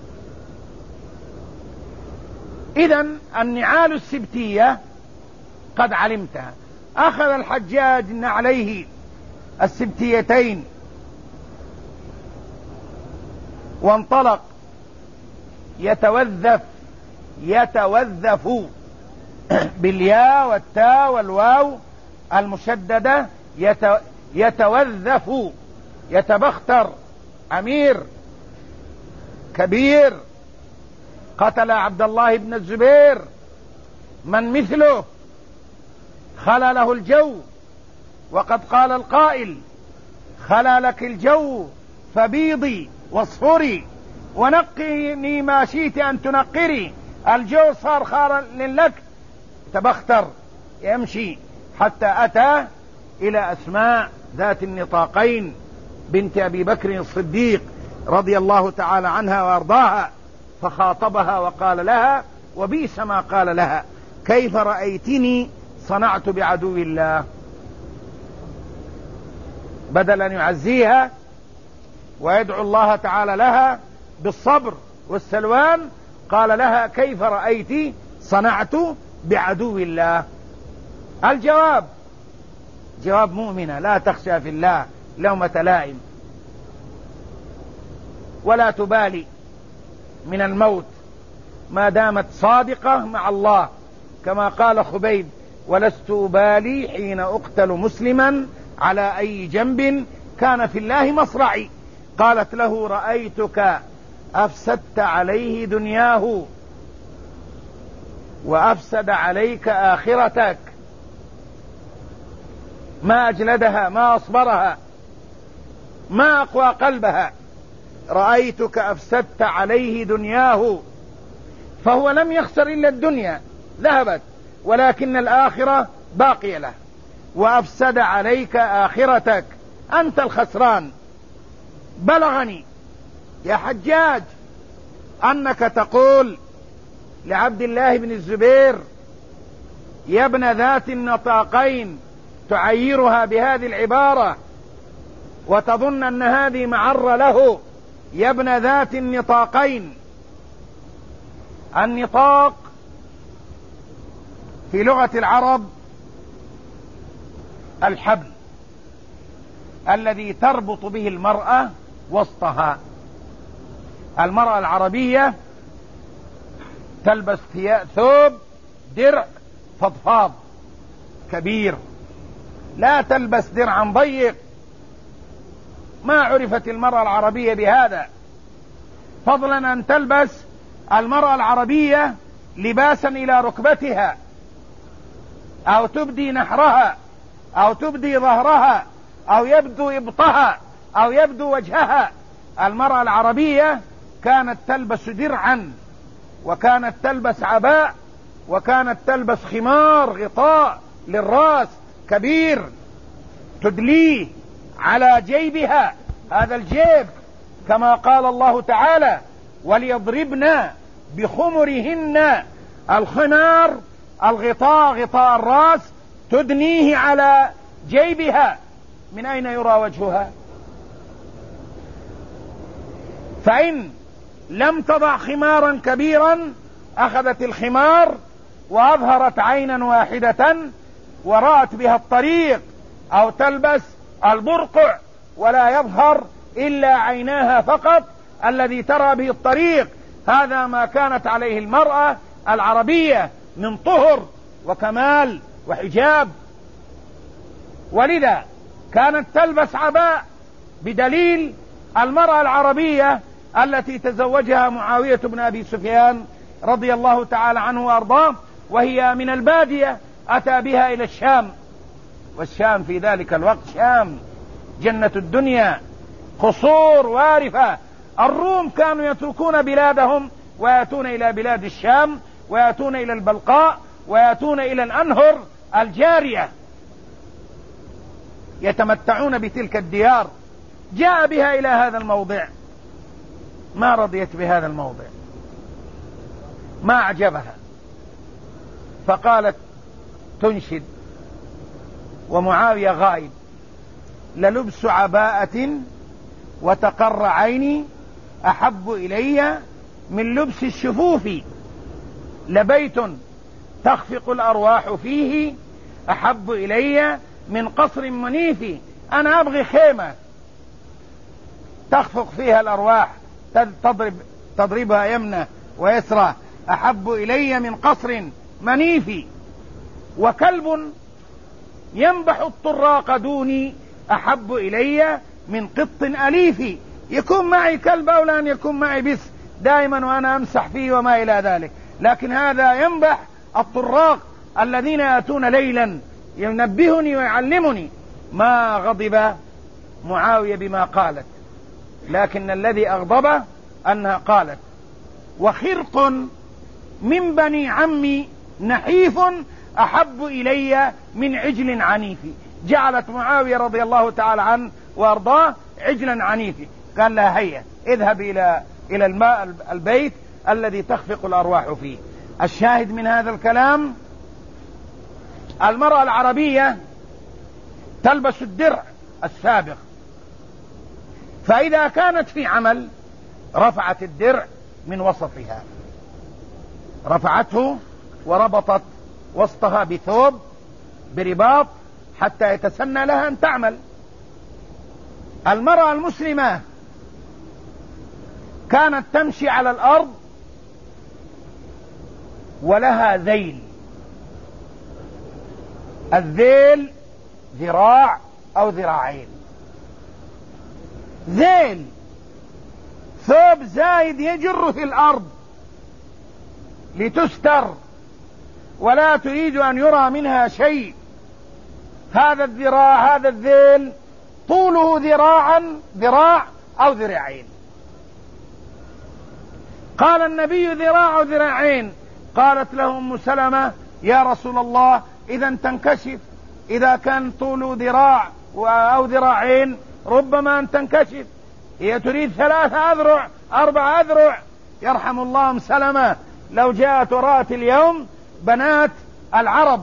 إذن النعال السبتية قد علمتها. أخذ الحجاج نعليه السبتيتين وانطلق يتوذف يتوذف بالياء والتاء والواو المشددة، يتوذف يتبختر، أمير كبير قتل عبد الله بن الزبير، من مثله خلى له الجو، وقد قال القائل خلى لك الجو فبيضي واصفري ونقني ما شئت أن تنقري. الجو صار خارا لك، تبختر يمشي حتى أتى إلى أسماء ذات النطاقين بنت أبي بكر الصديق رضي الله تعالى عنها وأرضاها، فخاطبها وقال لها وبئس ما قال لها كيف رأيتني صنعت بعدو الله. بدل أن يعزيها ويدعو الله تعالى لها بالصبر والسلوان قال لها كيف رأيت صنعت بعدو الله. الجواب جواب مؤمنة لا تخشى في الله لومة لائم ولا تبالي من الموت ما دامت صادقة مع الله، كما قال خبيب ولست أبالي حين أقتل مسلما على أي جنب كان في الله مصرعي. قالت له رأيتك أفسدت عليه دنياه وأفسد عليك آخرتك، ما أجلدها ما أصبرها ما أقوى قلبها. رأيتك أفسدت عليه دنياه، فهو لم يخسر إلا الدنيا ذهبت، ولكن الآخرة باقية له، وأفسد عليك آخرتك، أنت الخسران. بلغني يا حجاج أنك تقول لعبد الله بن الزبير: يا ابن ذات النطاقين، تعيرها بهذه العبارة وتظن أن هذه معرة له. يا ابن ذات النطاقين. النطاق في لغة العرب الحبل الذي تربط به المرأة وسطها. المرأة العربية تلبس ثوب درع فضفاض كبير، لا تلبس درعا ضيق. ما عرفت المرأة العربية بهذا، فضلا أن تلبس المرأة العربية لباسا إلى ركبتها، أو تبدي نحرها، أو تبدي ظهرها، أو يبدو إبطها، أو يبدو وجهها. المرأة العربية كانت تلبس درعا، وكانت تلبس عباء، وكانت تلبس خمار غطاء للرأس كبير تدليه على جيبها، هذا الجيب، كما قال الله تعالى: وليضربن بخمرهن. الخمار الغطاء، غطاء الرأس، تدنيه على جيبها. من أين يرى وجهها؟ فإن لم تضع خمارا كبيرا أخذت الخمار وأظهرت عينا واحدة ورأت بها الطريق، أو تلبس البرقع ولا يظهر إلا عيناها فقط الذي ترى به الطريق. هذا ما كانت عليه المرأة العربية من طهر وكمال وحجاب. ولذا كانت تلبس عباء، بدليل المرأة العربية التي تزوجها معاوية بن أبي سفيان رضي الله تعالى عنه وأرضاه، وهي من البادية، أتى بها إلى الشام، والشام في ذلك الوقت شام جنة الدنيا، قصور وارفة. الروم كانوا يتركون بلادهم ويأتون إلى بلاد الشام، ويأتون إلى البلقاء، ويأتون إلى الأنهر الجارية، يتمتعون بتلك الديار. جاء بها إلى هذا الموضع، ما رضيت بهذا الموضع، ما أعجبها، فقالت تنشد ومعاوية غائب: للبس عباءة وتقر عيني أحب إلي من لبس الشفوف، لبيت تخفق الأرواح فيه أحب إلي من قصر منيف. أنا أبغي خيمة تخفق فيها الأرواح، تضرب تضربها يمنى ويسرى، أحب إلي من قصر منيف. وكلب ينبح الطراق دوني أحب إلي من قط أليف. يكون معي كلب أو أن يكون معي بس دائما وأنا أمسح فيه وما إلى ذلك، لكن هذا ينبح الطراق الذين يأتون ليلا ينبهني ويعلمني. ما غضب معاوية بما قالت، لكن الذي أغضبه أنها قالت: وخرق من بني عمي نحيف أحب إلي من عجل عنيف. جعلت معاوية رضي الله تعالى عنه وأرضاه عجلا عنيف. قال لها: هيا اذهب إلى إلى الماء البيت الذي تخفق الأرواح فيه. الشاهد من هذا الكلام: المرأة العربية تلبس الدرع السابق، فإذا كانت في عمل رفعت الدرع من وسطها، رفعته وربطت وسطها بثوب برباط حتى يتسنى لها أن تعمل. المرأة المسلمة كانت تمشي على الأرض ولها ذيل. الذيل ذراع أو ذراعين. ذيل ثوب زايد يجر في الأرض لتستر ولا تريد أن يرى منها شيء. هذا الذراع، هذا الذيل طوله ذراعا ذراع أو ذراعين. قال النبي: ذراع ذراعين. قالت له أم سلمة: يا رسول الله إذا تنكشف إذا كان طوله ذراع أو ذراعين ربما أن تنكشف، هي تريد ثلاثة أذرع أربع أذرع. يرحم الله أم سلمة لو جاءت ورأت اليوم بنات العرب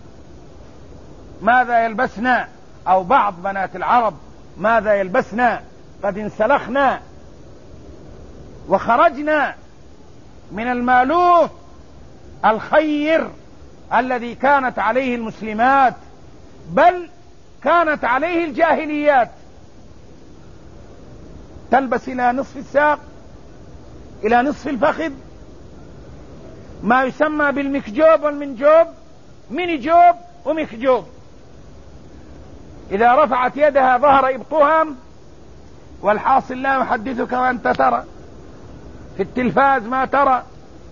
ماذا يلبسن، أو بعض بنات العرب ماذا يلبسن، قد انسلخنا وخرجنا من المألوف الخير الذي كانت عليه المسلمات، بل كانت عليه الجاهليات. تلبس إلى نصف الساق، إلى نصف الفخذ، ما يسمى بالمكجوب والمنجوب، ميني جوب ومكجوب. إذا رفعت يدها ظهر إبطها، والحاصل لا يحدثك وأنت ترى في التلفاز ما ترى،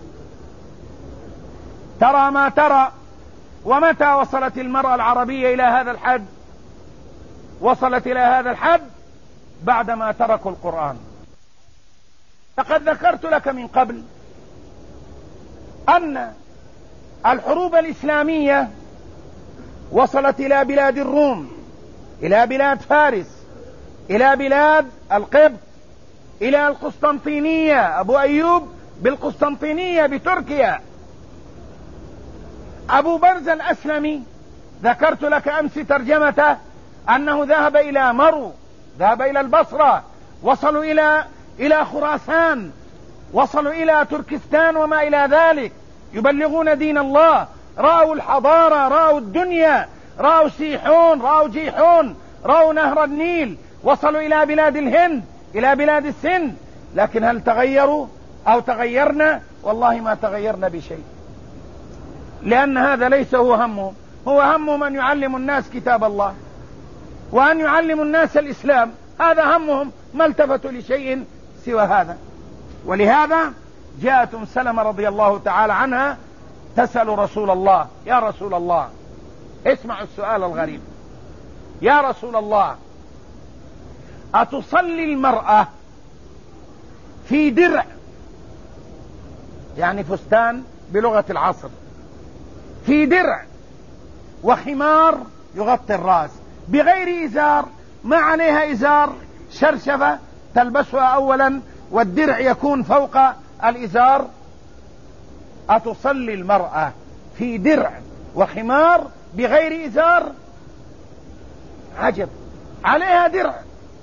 ترى ما ترى. ومتى وصلت المرأة العربية إلى هذا الحد؟ وصلت إلى هذا الحد بعدما تركوا القرآن. لقد ذكرت لك من قبل أن الحروب الإسلامية وصلت إلى بلاد الروم، إلى بلاد فارس، إلى بلاد القبط، إلى القسطنطينية، أبو أيوب بالقسطنطينية بتركيا. أبو برزة الأسلمي ذكرت لك أمس ترجمته أنه ذهب إلى مرو، ذهب إلى البصرة، وصلوا إلى إلى خراسان، وصلوا إلى تركستان وما إلى ذلك، يبلغون دين الله. رأوا الحضارة، رأوا الدنيا، رأوا سيحون، رأوا جيحون، رأوا نهر النيل، وصلوا إلى بلاد الهند، إلى بلاد السند. لكن هل تغيروا أو تغيرنا؟ والله ما تغيرنا بشيء، لأن هذا ليس هو همهم. هو همهم أن يعلموا الناس كتاب الله وأن يعلموا الناس الإسلام، هذا همهم، ما التفتوا لشيء سوى هذا. ولهذا جاءت أم سلمة رضي الله تعالى عنها تسأل رسول الله: يا رسول الله، اسمعوا السؤال الغريب، يا رسول الله، أتصلي المرأة في درع، يعني فستان بلغة العصر، في درع وخمار يغطي الرأس بغير إزار، ما عليها إزار، شرشفة تلبسها أولا والدرع يكون فوق الإزار؟ أتصلي المرأة في درع وخمار بغير إزار؟ عجب، عليها درع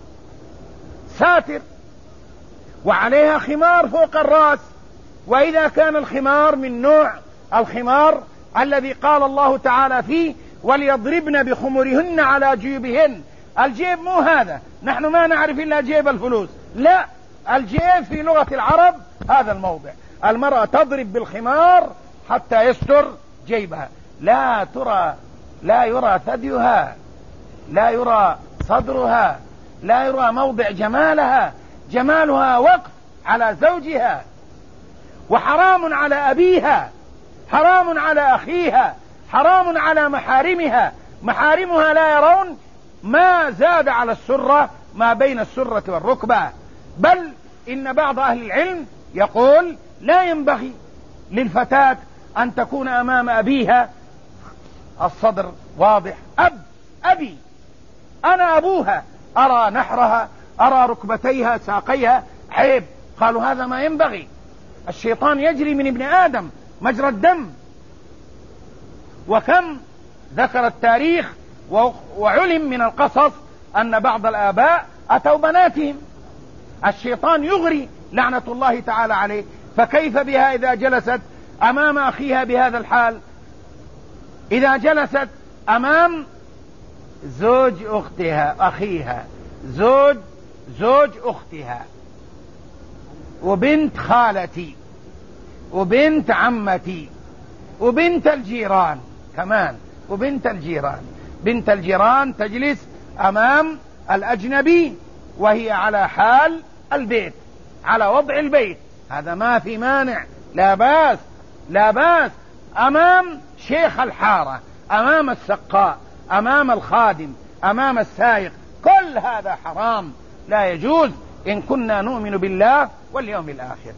ساتر وعليها خمار فوق الرأس. وإذا كان الخمار من نوع الخمار الذي قال الله تعالى فيه: وليضربن بخمرهن على جيوبهن، الجيب مو هذا، نحن ما نعرف إلا جيب الفلوس، لا، الجيب في لغة العرب هذا الموضع. المرأة تضرب بالخمار حتى يستر جيبها، لا ترى، لا يرى ثديها، لا يرى صدرها، لا يرى موضع جمالها، جمالها وقف على زوجها، وحرام على أبيها، حرام على أخيها، حرام على محارمها، محارمها لا يرون ما زاد على السرة ما بين السرة والركبة. بل إن بعض أهل العلم يقول: لا ينبغي للفتاة أن تكون أمام أبيها الصدر واضح، أب أبي، أنا أبوها، أرى نحرها، أرى ركبتيها، ساقيها، عيب. قالوا هذا ما ينبغي، الشيطان يجري من ابن آدم مجرى الدم. وكم ذكر التاريخ وعلم من القصص أن بعض الآباء أتوا بناتهم، الشيطان يغري لعنة الله تعالى عليه. فكيف بها إذا جلست أمام أخيها بهذا الحال، إذا جلست أمام زوج أختها، أخيها، زوج زوج أختها، وبنت خالتي، وبنت عمتي، وبنت الجيران كمان، وبنت الجيران، بنت الجيران تجلس أمام الأجنبي وهي على حال البيت، على وضع البيت، هذا ما في مانع، لا باس، لا باس. أمام شيخ الحارة، أمام السقاء، أمام الخادم، أمام السائق، كل هذا حرام، لا يجوز إن كنا نؤمن بالله واليوم الآخر.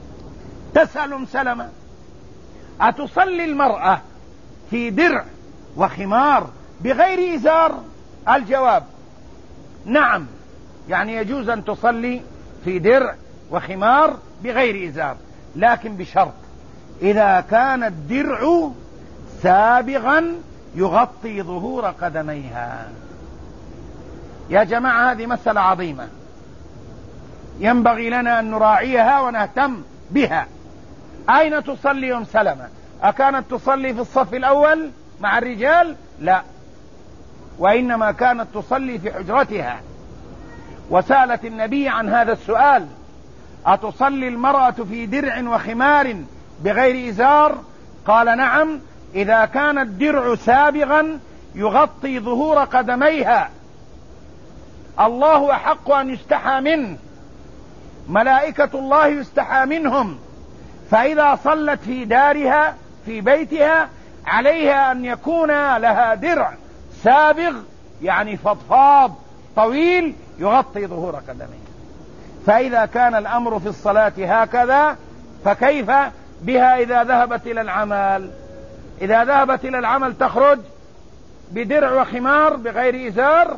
تسأل أم سلمة: أتصلي المرأة في درع وخمار بغير إزار؟ الجواب نعم، يعني يجوز أن تصلي في درع وخمار بغير إزار، لكن بشرط إذا كان الدرع سابغا يغطي ظهور قدميها. يا جماعة هذه مسألة عظيمة ينبغي لنا أن نراعيها ونهتم بها. أين تصلي أم سلمة؟ أكانت تصلي في الصف الأول مع الرجال؟ لا، وإنما كانت تصلي في حجرتها، وسألت النبي عن هذا السؤال: أتصلي المرأة في درع وخمار بغير إزار؟ قال نعم، إذا كان الدرع سابغا يغطي ظهور قدميها. الله أحق أن يستحى منه، ملائكة الله يستحى منهم، فإذا صلت في دارها في بيتها عليها أن يكون لها درع سابغ، يعني فضفاض طويل يغطي ظهور قدميها. فإذا كان الأمر في الصلاة هكذا فكيف بها إذا ذهبت إلى العمل؟ إذا ذهبت إلى العمل تخرج بدرع وخمار بغير إزار؟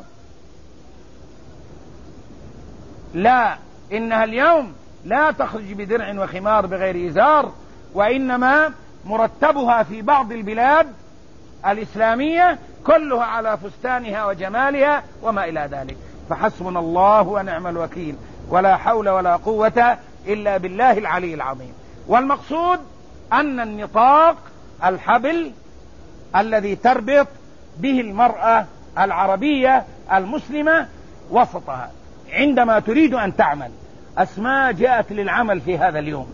لا، إنها اليوم لا تخرج بدرع وخمار بغير إزار، وإنما مرتبها في بعض البلاد الإسلامية كلها على فستانها وجمالها وما إلى ذلك. فحسبنا الله ونعم الوكيل، ولا حول ولا قوة إلا بالله العلي العظيم. والمقصود أن النطاق الحبل الذي تربط به المرأة العربية المسلمة وسطها عندما تريد أن تعمل. أسماء جاءت للعمل في هذا اليوم،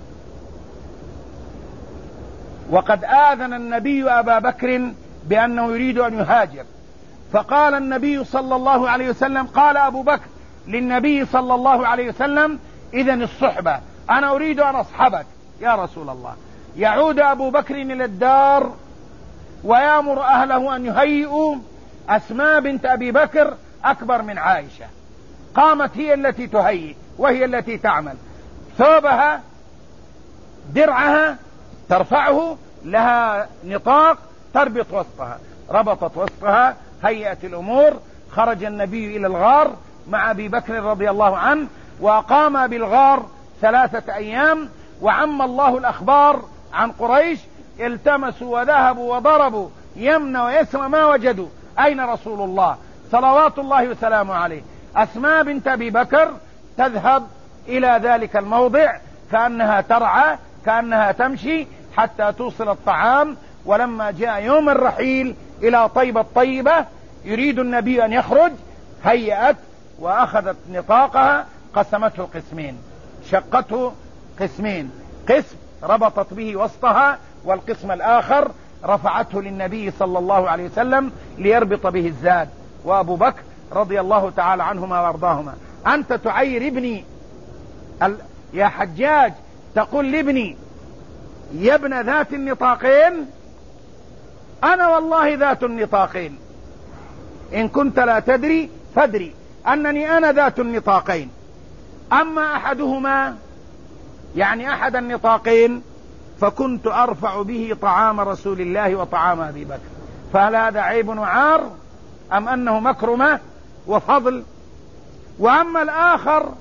وقد آذن النبي أبا بكر بأنه يريد أن يهاجر، فقال النبي صلى الله عليه وسلم، قال أبو بكر للنبي صلى الله عليه وسلم: إذن الصحبة، أنا أريد أن أصحبك يا رسول الله. يعود أبو بكر إلى الدار ويأمر أهله أن يهيئوا. أسماء بنت أبي بكر أكبر من عائشة، قامت هي التي تهيئ وهي التي تعمل. ثوبها درعها ترفعه، لها نطاق تربط وسطها، ربطت وسطها، هيئت الأمور. خرج النبي إلى الغار مع أبي بكر رضي الله عنه، وأقام بالغار ثلاثة أيام، وعم الله الأخبار عن قريش، التمسوا وذهبوا وضربوا يمنى ويسرى ما وجدوا أين رسول الله صلوات الله وسلامه عليه. أسماء بنت أبي بكر تذهب إلى ذلك الموضع كأنها ترعى، كأنها تمشي حتى توصل الطعام. ولما جاء يوم الرحيل إلى طيبة الطيبة يريد النبي أن يخرج، هيأت وأخذت نطاقها، قسمته قسمين، شقته قسمين، قسم ربطت به وسطها، والقسم الآخر رفعته للنبي صلى الله عليه وسلم ليربط به الزاد. وأبو بكر رضي الله تعالى عنهما وارضاهما: أنت تعير ابني ال... يا حجاج تقول لابني يا ابن ذات النطاقين؟ أنا والله ذات النطاقين، إن كنت لا تدري فادري أنني أنا ذات النطاقين. أما أحدهما يعني أحد النطاقين فكنت أرفع به طعام رسول الله وطعام أبي بكر، فهل هذا عيب وعار أم أنه مكرمة وفضل؟ وأما الآخر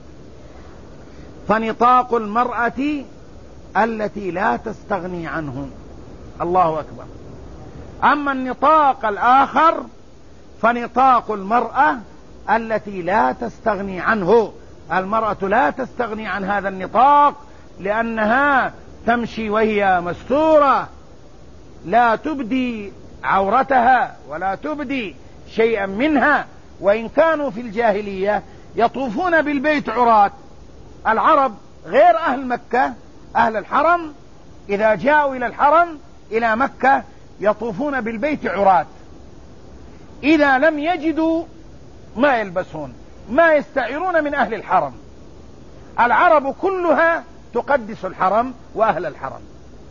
فنطاق المرأة التي لا تستغني عنه. الله أكبر. أما النطاق الآخر فنطاق المرأة التي لا تستغني عنه. المرأة لا تستغني عن هذا النطاق لأنها تمشي وهي مستورة، لا تبدي عورتها ولا تبدي شيئا منها. وإن كانوا في الجاهلية يطوفون بالبيت عراة. العرب غير أهل مكة، أهل الحرم إذا جاءوا إلى الحرم إلى مكة يطوفون بالبيت عراة، إذا لم يجدوا ما يلبسون ما يستعيرون من أهل الحرم. العرب كلها تقدس الحرم وأهل الحرم.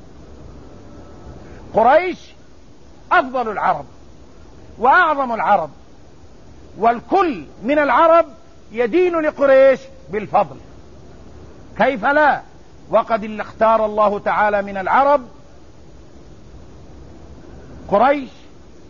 قريش أفضل العرب وأعظم العرب، والكل من العرب يدين لقريش بالفضل، كيف لا؟ وقد اختار الله تعالى من العرب قريش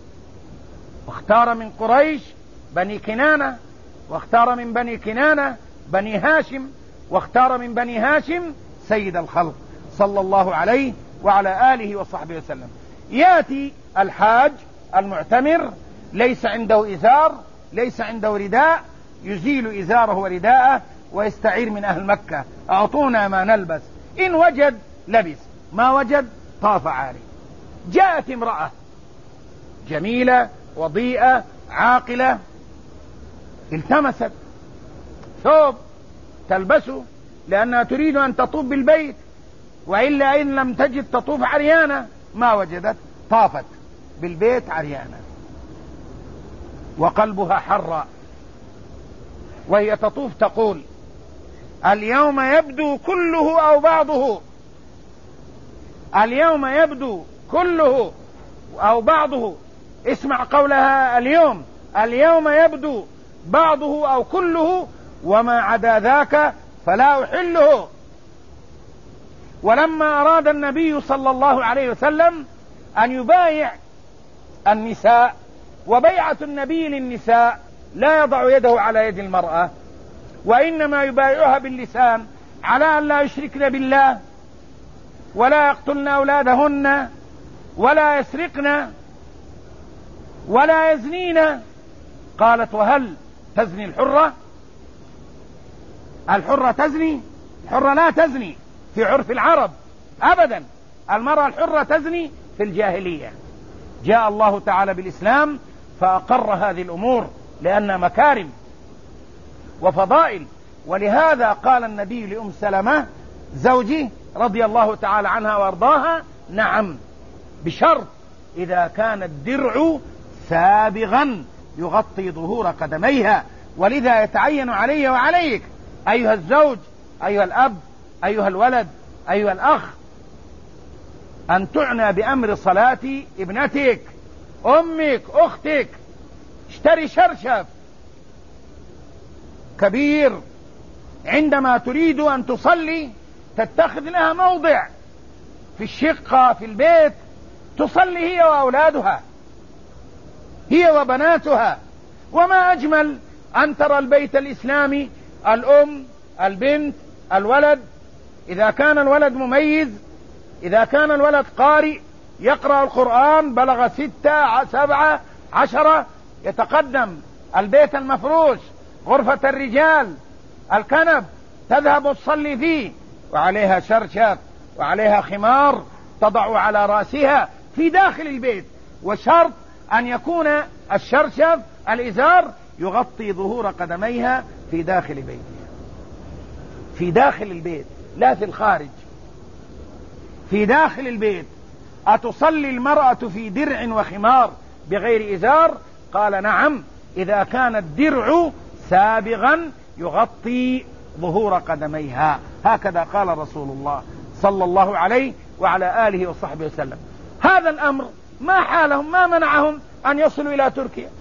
واختار من قريش بني كنانة، واختار من بني كنانة بني هاشم، واختار من بني هاشم سيد الخلق صلى الله عليه وعلى آله وصحبه وسلم. يأتي الحاج المعتمر ليس عنده إزار، ليس عنده رداء، يزيل إزاره ورداءه ويستعير من أهل مكة: أعطونا ما نلبس، إن وجد لبس، ما وجد طاف عاري. جاءت امرأة جميلة وضيئة عاقلة، التمست ثوب تلبسه لأنها تريد أن تطوف بالبيت، وإلا إن لم تجد تطوف عريانة، ما وجدت، طافت بالبيت عريانة وقلبها حر، وهي تطوف تقول: اليوم يبدو كله أو بعضه، اليوم يبدو كله أو بعضه. اسمع قولها: اليوم، اليوم يبدو بعضه أو كله، وما عدا ذاك فلا أحله. ولما أراد النبي صلى الله عليه وسلم أن يبايع النساء، وبيعة النبي للنساء لا يضع يده على يد المرأة، وإنما يبايعها باللسان على أن لا يشركن بالله، ولا يقتلن أولادهن، ولا يسرقن، ولا يزنين. قالت: وهل تزني الحرة؟ الحرة تزني؟ الحرة لا تزني في عرف العرب أبدا، المرأة الحرة تزني في الجاهلية. جاء الله تعالى بالإسلام فأقر هذه الأمور لأنها مكارم وفضائل. ولهذا قال النبي لأم سلمة زوجي رضي الله تعالى عنها وارضاها: نعم، بشرط إذا كان الدرع سابغا يغطي ظهور قدميها. ولذا يتعين علي وعليك أيها الزوج، أيها الأب، أيها الولد، أيها الأخ، أن تعنى بأمر صلاة ابنتك، أمك، أختك. اشتري شرشف كبير، عندما تريد أن تصلي تتخذ لها موضع في الشقة في البيت تصلي هي وأولادها، هي وبناتها. وما أجمل أن ترى البيت الإسلامي، الأم، البنت، الولد، إذا كان الولد مميز، إذا كان الولد قارئ يقرأ القرآن بلغ ستة سبعة عشرة، يتقدم البيت المفروش، غرفة الرجال، الكنب، تذهب تصلي فيه، وعليها شرشف وعليها خمار تضع على رأسها في داخل البيت. وشرط أن يكون الشرشف الإزار يغطي ظهور قدميها في داخل بيتها، في داخل البيت لا في الخارج، في داخل البيت. أتصلي المرأة في درع وخمار بغير إزار؟ قال: نعم، إذا كان الدرع سابغا يغطي ظهور قدميها. هكذا قال رسول الله صلى الله عليه وعلى آله وصحبه وسلم. هذا الأمر ما حالهم، ما منعهم أن يصلوا إلى تركيا،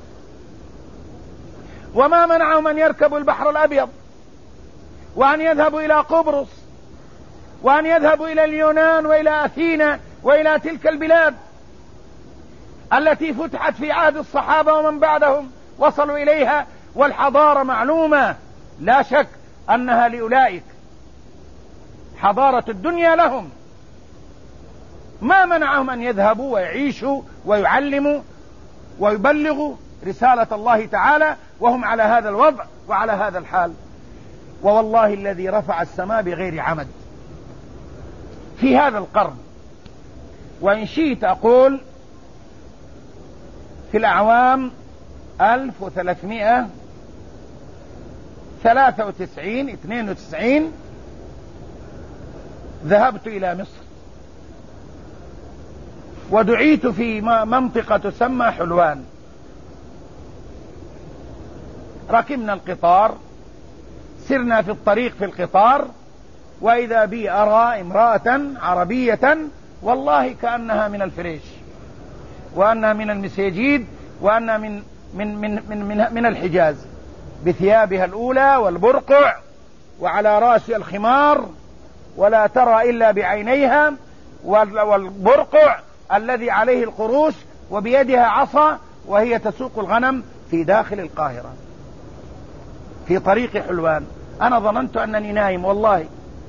وما منعهم أن يركبوا البحر الأبيض، وأن يذهبوا إلى قبرص، وأن يذهبوا إلى اليونان وإلى أثينا وإلى تلك البلاد التي فتحت في عهد الصحابة ومن بعدهم وصلوا إليها. والحضارة معلومة لا شك أنها لأولئك، حضارة الدنيا لهم. ما منعهم أن يذهبوا ويعيشوا ويعلموا ويبلغوا رسالة الله تعالى وهم على هذا الوضع وعلى هذا الحال. ووالله الذي رفع السماء بغير عمد في هذا القرن، وإن شئت أقول في الأعوام ألف وثلاثمائة وثلاثة وتسعين اثنين وتسعين ذهبت إلى مصر، ودعيت في منطقة تسمى حلوان. ركبنا القطار، سرنا في الطريق في القطار، وإذا بي أرى امرأة عربية والله كأنها من الفريش، وأنها من المسيجيد، وأنها من من من من من, من الحجاز، بثيابها الأولى والبرقع، وعلى رأسها الخمار، ولا ترى إلا بعينيها، والبرقع الذي عليه القروش، وبيدها عصا، وهي تسوق الغنم في داخل القاهرة في طريق حلوان. أنا ظننت أنني نايم، والله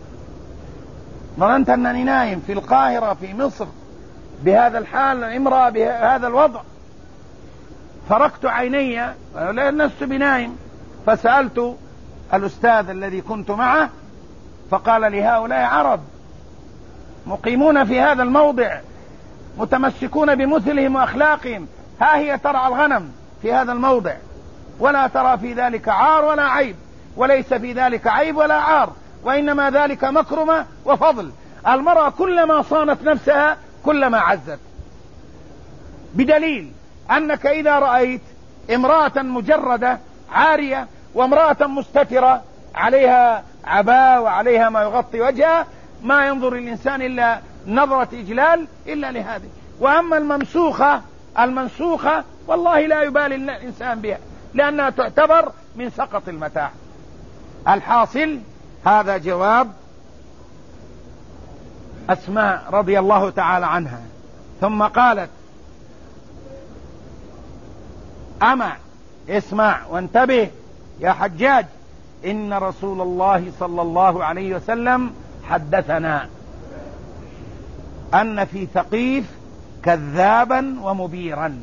ظننت أنني نايم في القاهرة في مصر بهذا الحال، امرأة بهذا الوضع. فركت عيني لست بنايم، فسألت الأستاذ الذي كنت معه فقال لي هؤلاء عرب مقيمون في هذا الموضع متمسكون بمثلهم وأخلاقهم، ها هي ترعى الغنم في هذا الموضع ولا ترى في ذلك عار ولا عيب، وليس في ذلك عيب ولا عار، وإنما ذلك مكرمة وفضل. المرأة كلما صانت نفسها كلما عزت، بدليل أنك إذا رأيت امرأة مجردة عارية وامرأة مستترة عليها عباء وعليها ما يغطي وجهها ما ينظر الإنسان إلا نظرة إجلال إلا لهذه. وأما الممسوخة المنسوخة والله لا يبالي الإنسان بها لأنها تعتبر من سقط المتاع. الحاصل هذا جواب أسماء رضي الله تعالى عنها. ثم قالت أما اسمع وانتبه يا حجاج، إن رسول الله صلى الله عليه وسلم حدثنا أن في ثقيف كذابا ومبيرا.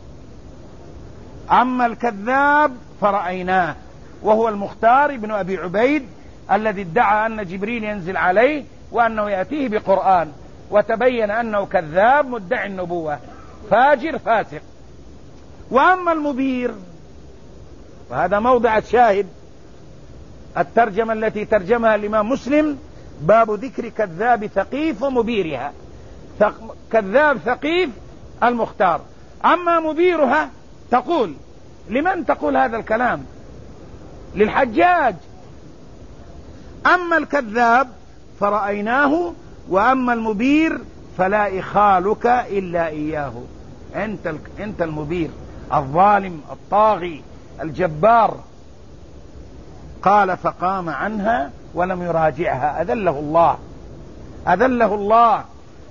أما الكذاب فرأيناه وهو المختار ابن أبي عبيد الذي ادعى أن جبريل ينزل عليه وأنه يأتيه بقرآن، وتبين أنه كذاب مدعي النبوة فاجر فاسق. وأما المبير وهذا موضع الشاهد الترجمة التي ترجمها الإمام مسلم باب ذكر كذاب ثقيف ومبيرها. كذاب ثقيف المختار، أما مبيرها تقول لمن تقول هذا الكلام؟ للحجاج. أما الكذاب فرأيناه وأما المبير فلا إخالك إلا إياه. أنت أنت المبير الظالم الطاغي الجبار. قال فقام عنها ولم يراجعها، أذله الله أذله الله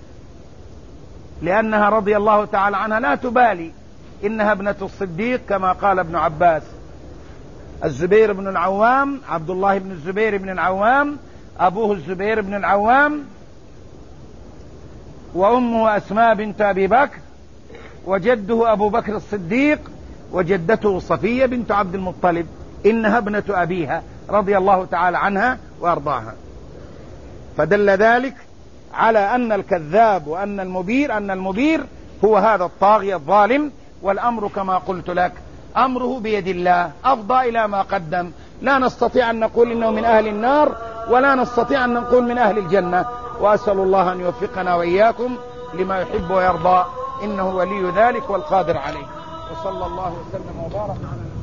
لأنها رضي الله تعالى عنها لا تبالي، إنها ابنة الصديق كما قال ابن عباس. الزبير بن العوام عبد الله بن الزبير بن العوام أبوه الزبير بن العوام، وأمه أسماء بنت أبي بكر، وجده أبو بكر الصديق، وجدته صفية بنت عبد المطلب، إنها ابنة أبيها رضي الله تعالى عنها وأرضاها. فدل ذلك على أن الكذاب وأن المبير أن المبير هو هذا الطاغية الظالم. والأمر كما قلت لك أمره بيد الله، أفضى إلى ما قدم. لا نستطيع أن نقول إنه من أهل النار ولا نستطيع أن نقول من أهل الجنة، وأسأل الله أن يوفقنا وإياكم لما يحب ويرضى، إنه ولي ذلك والقادر عليه. وصلى الله وسلم وبارك على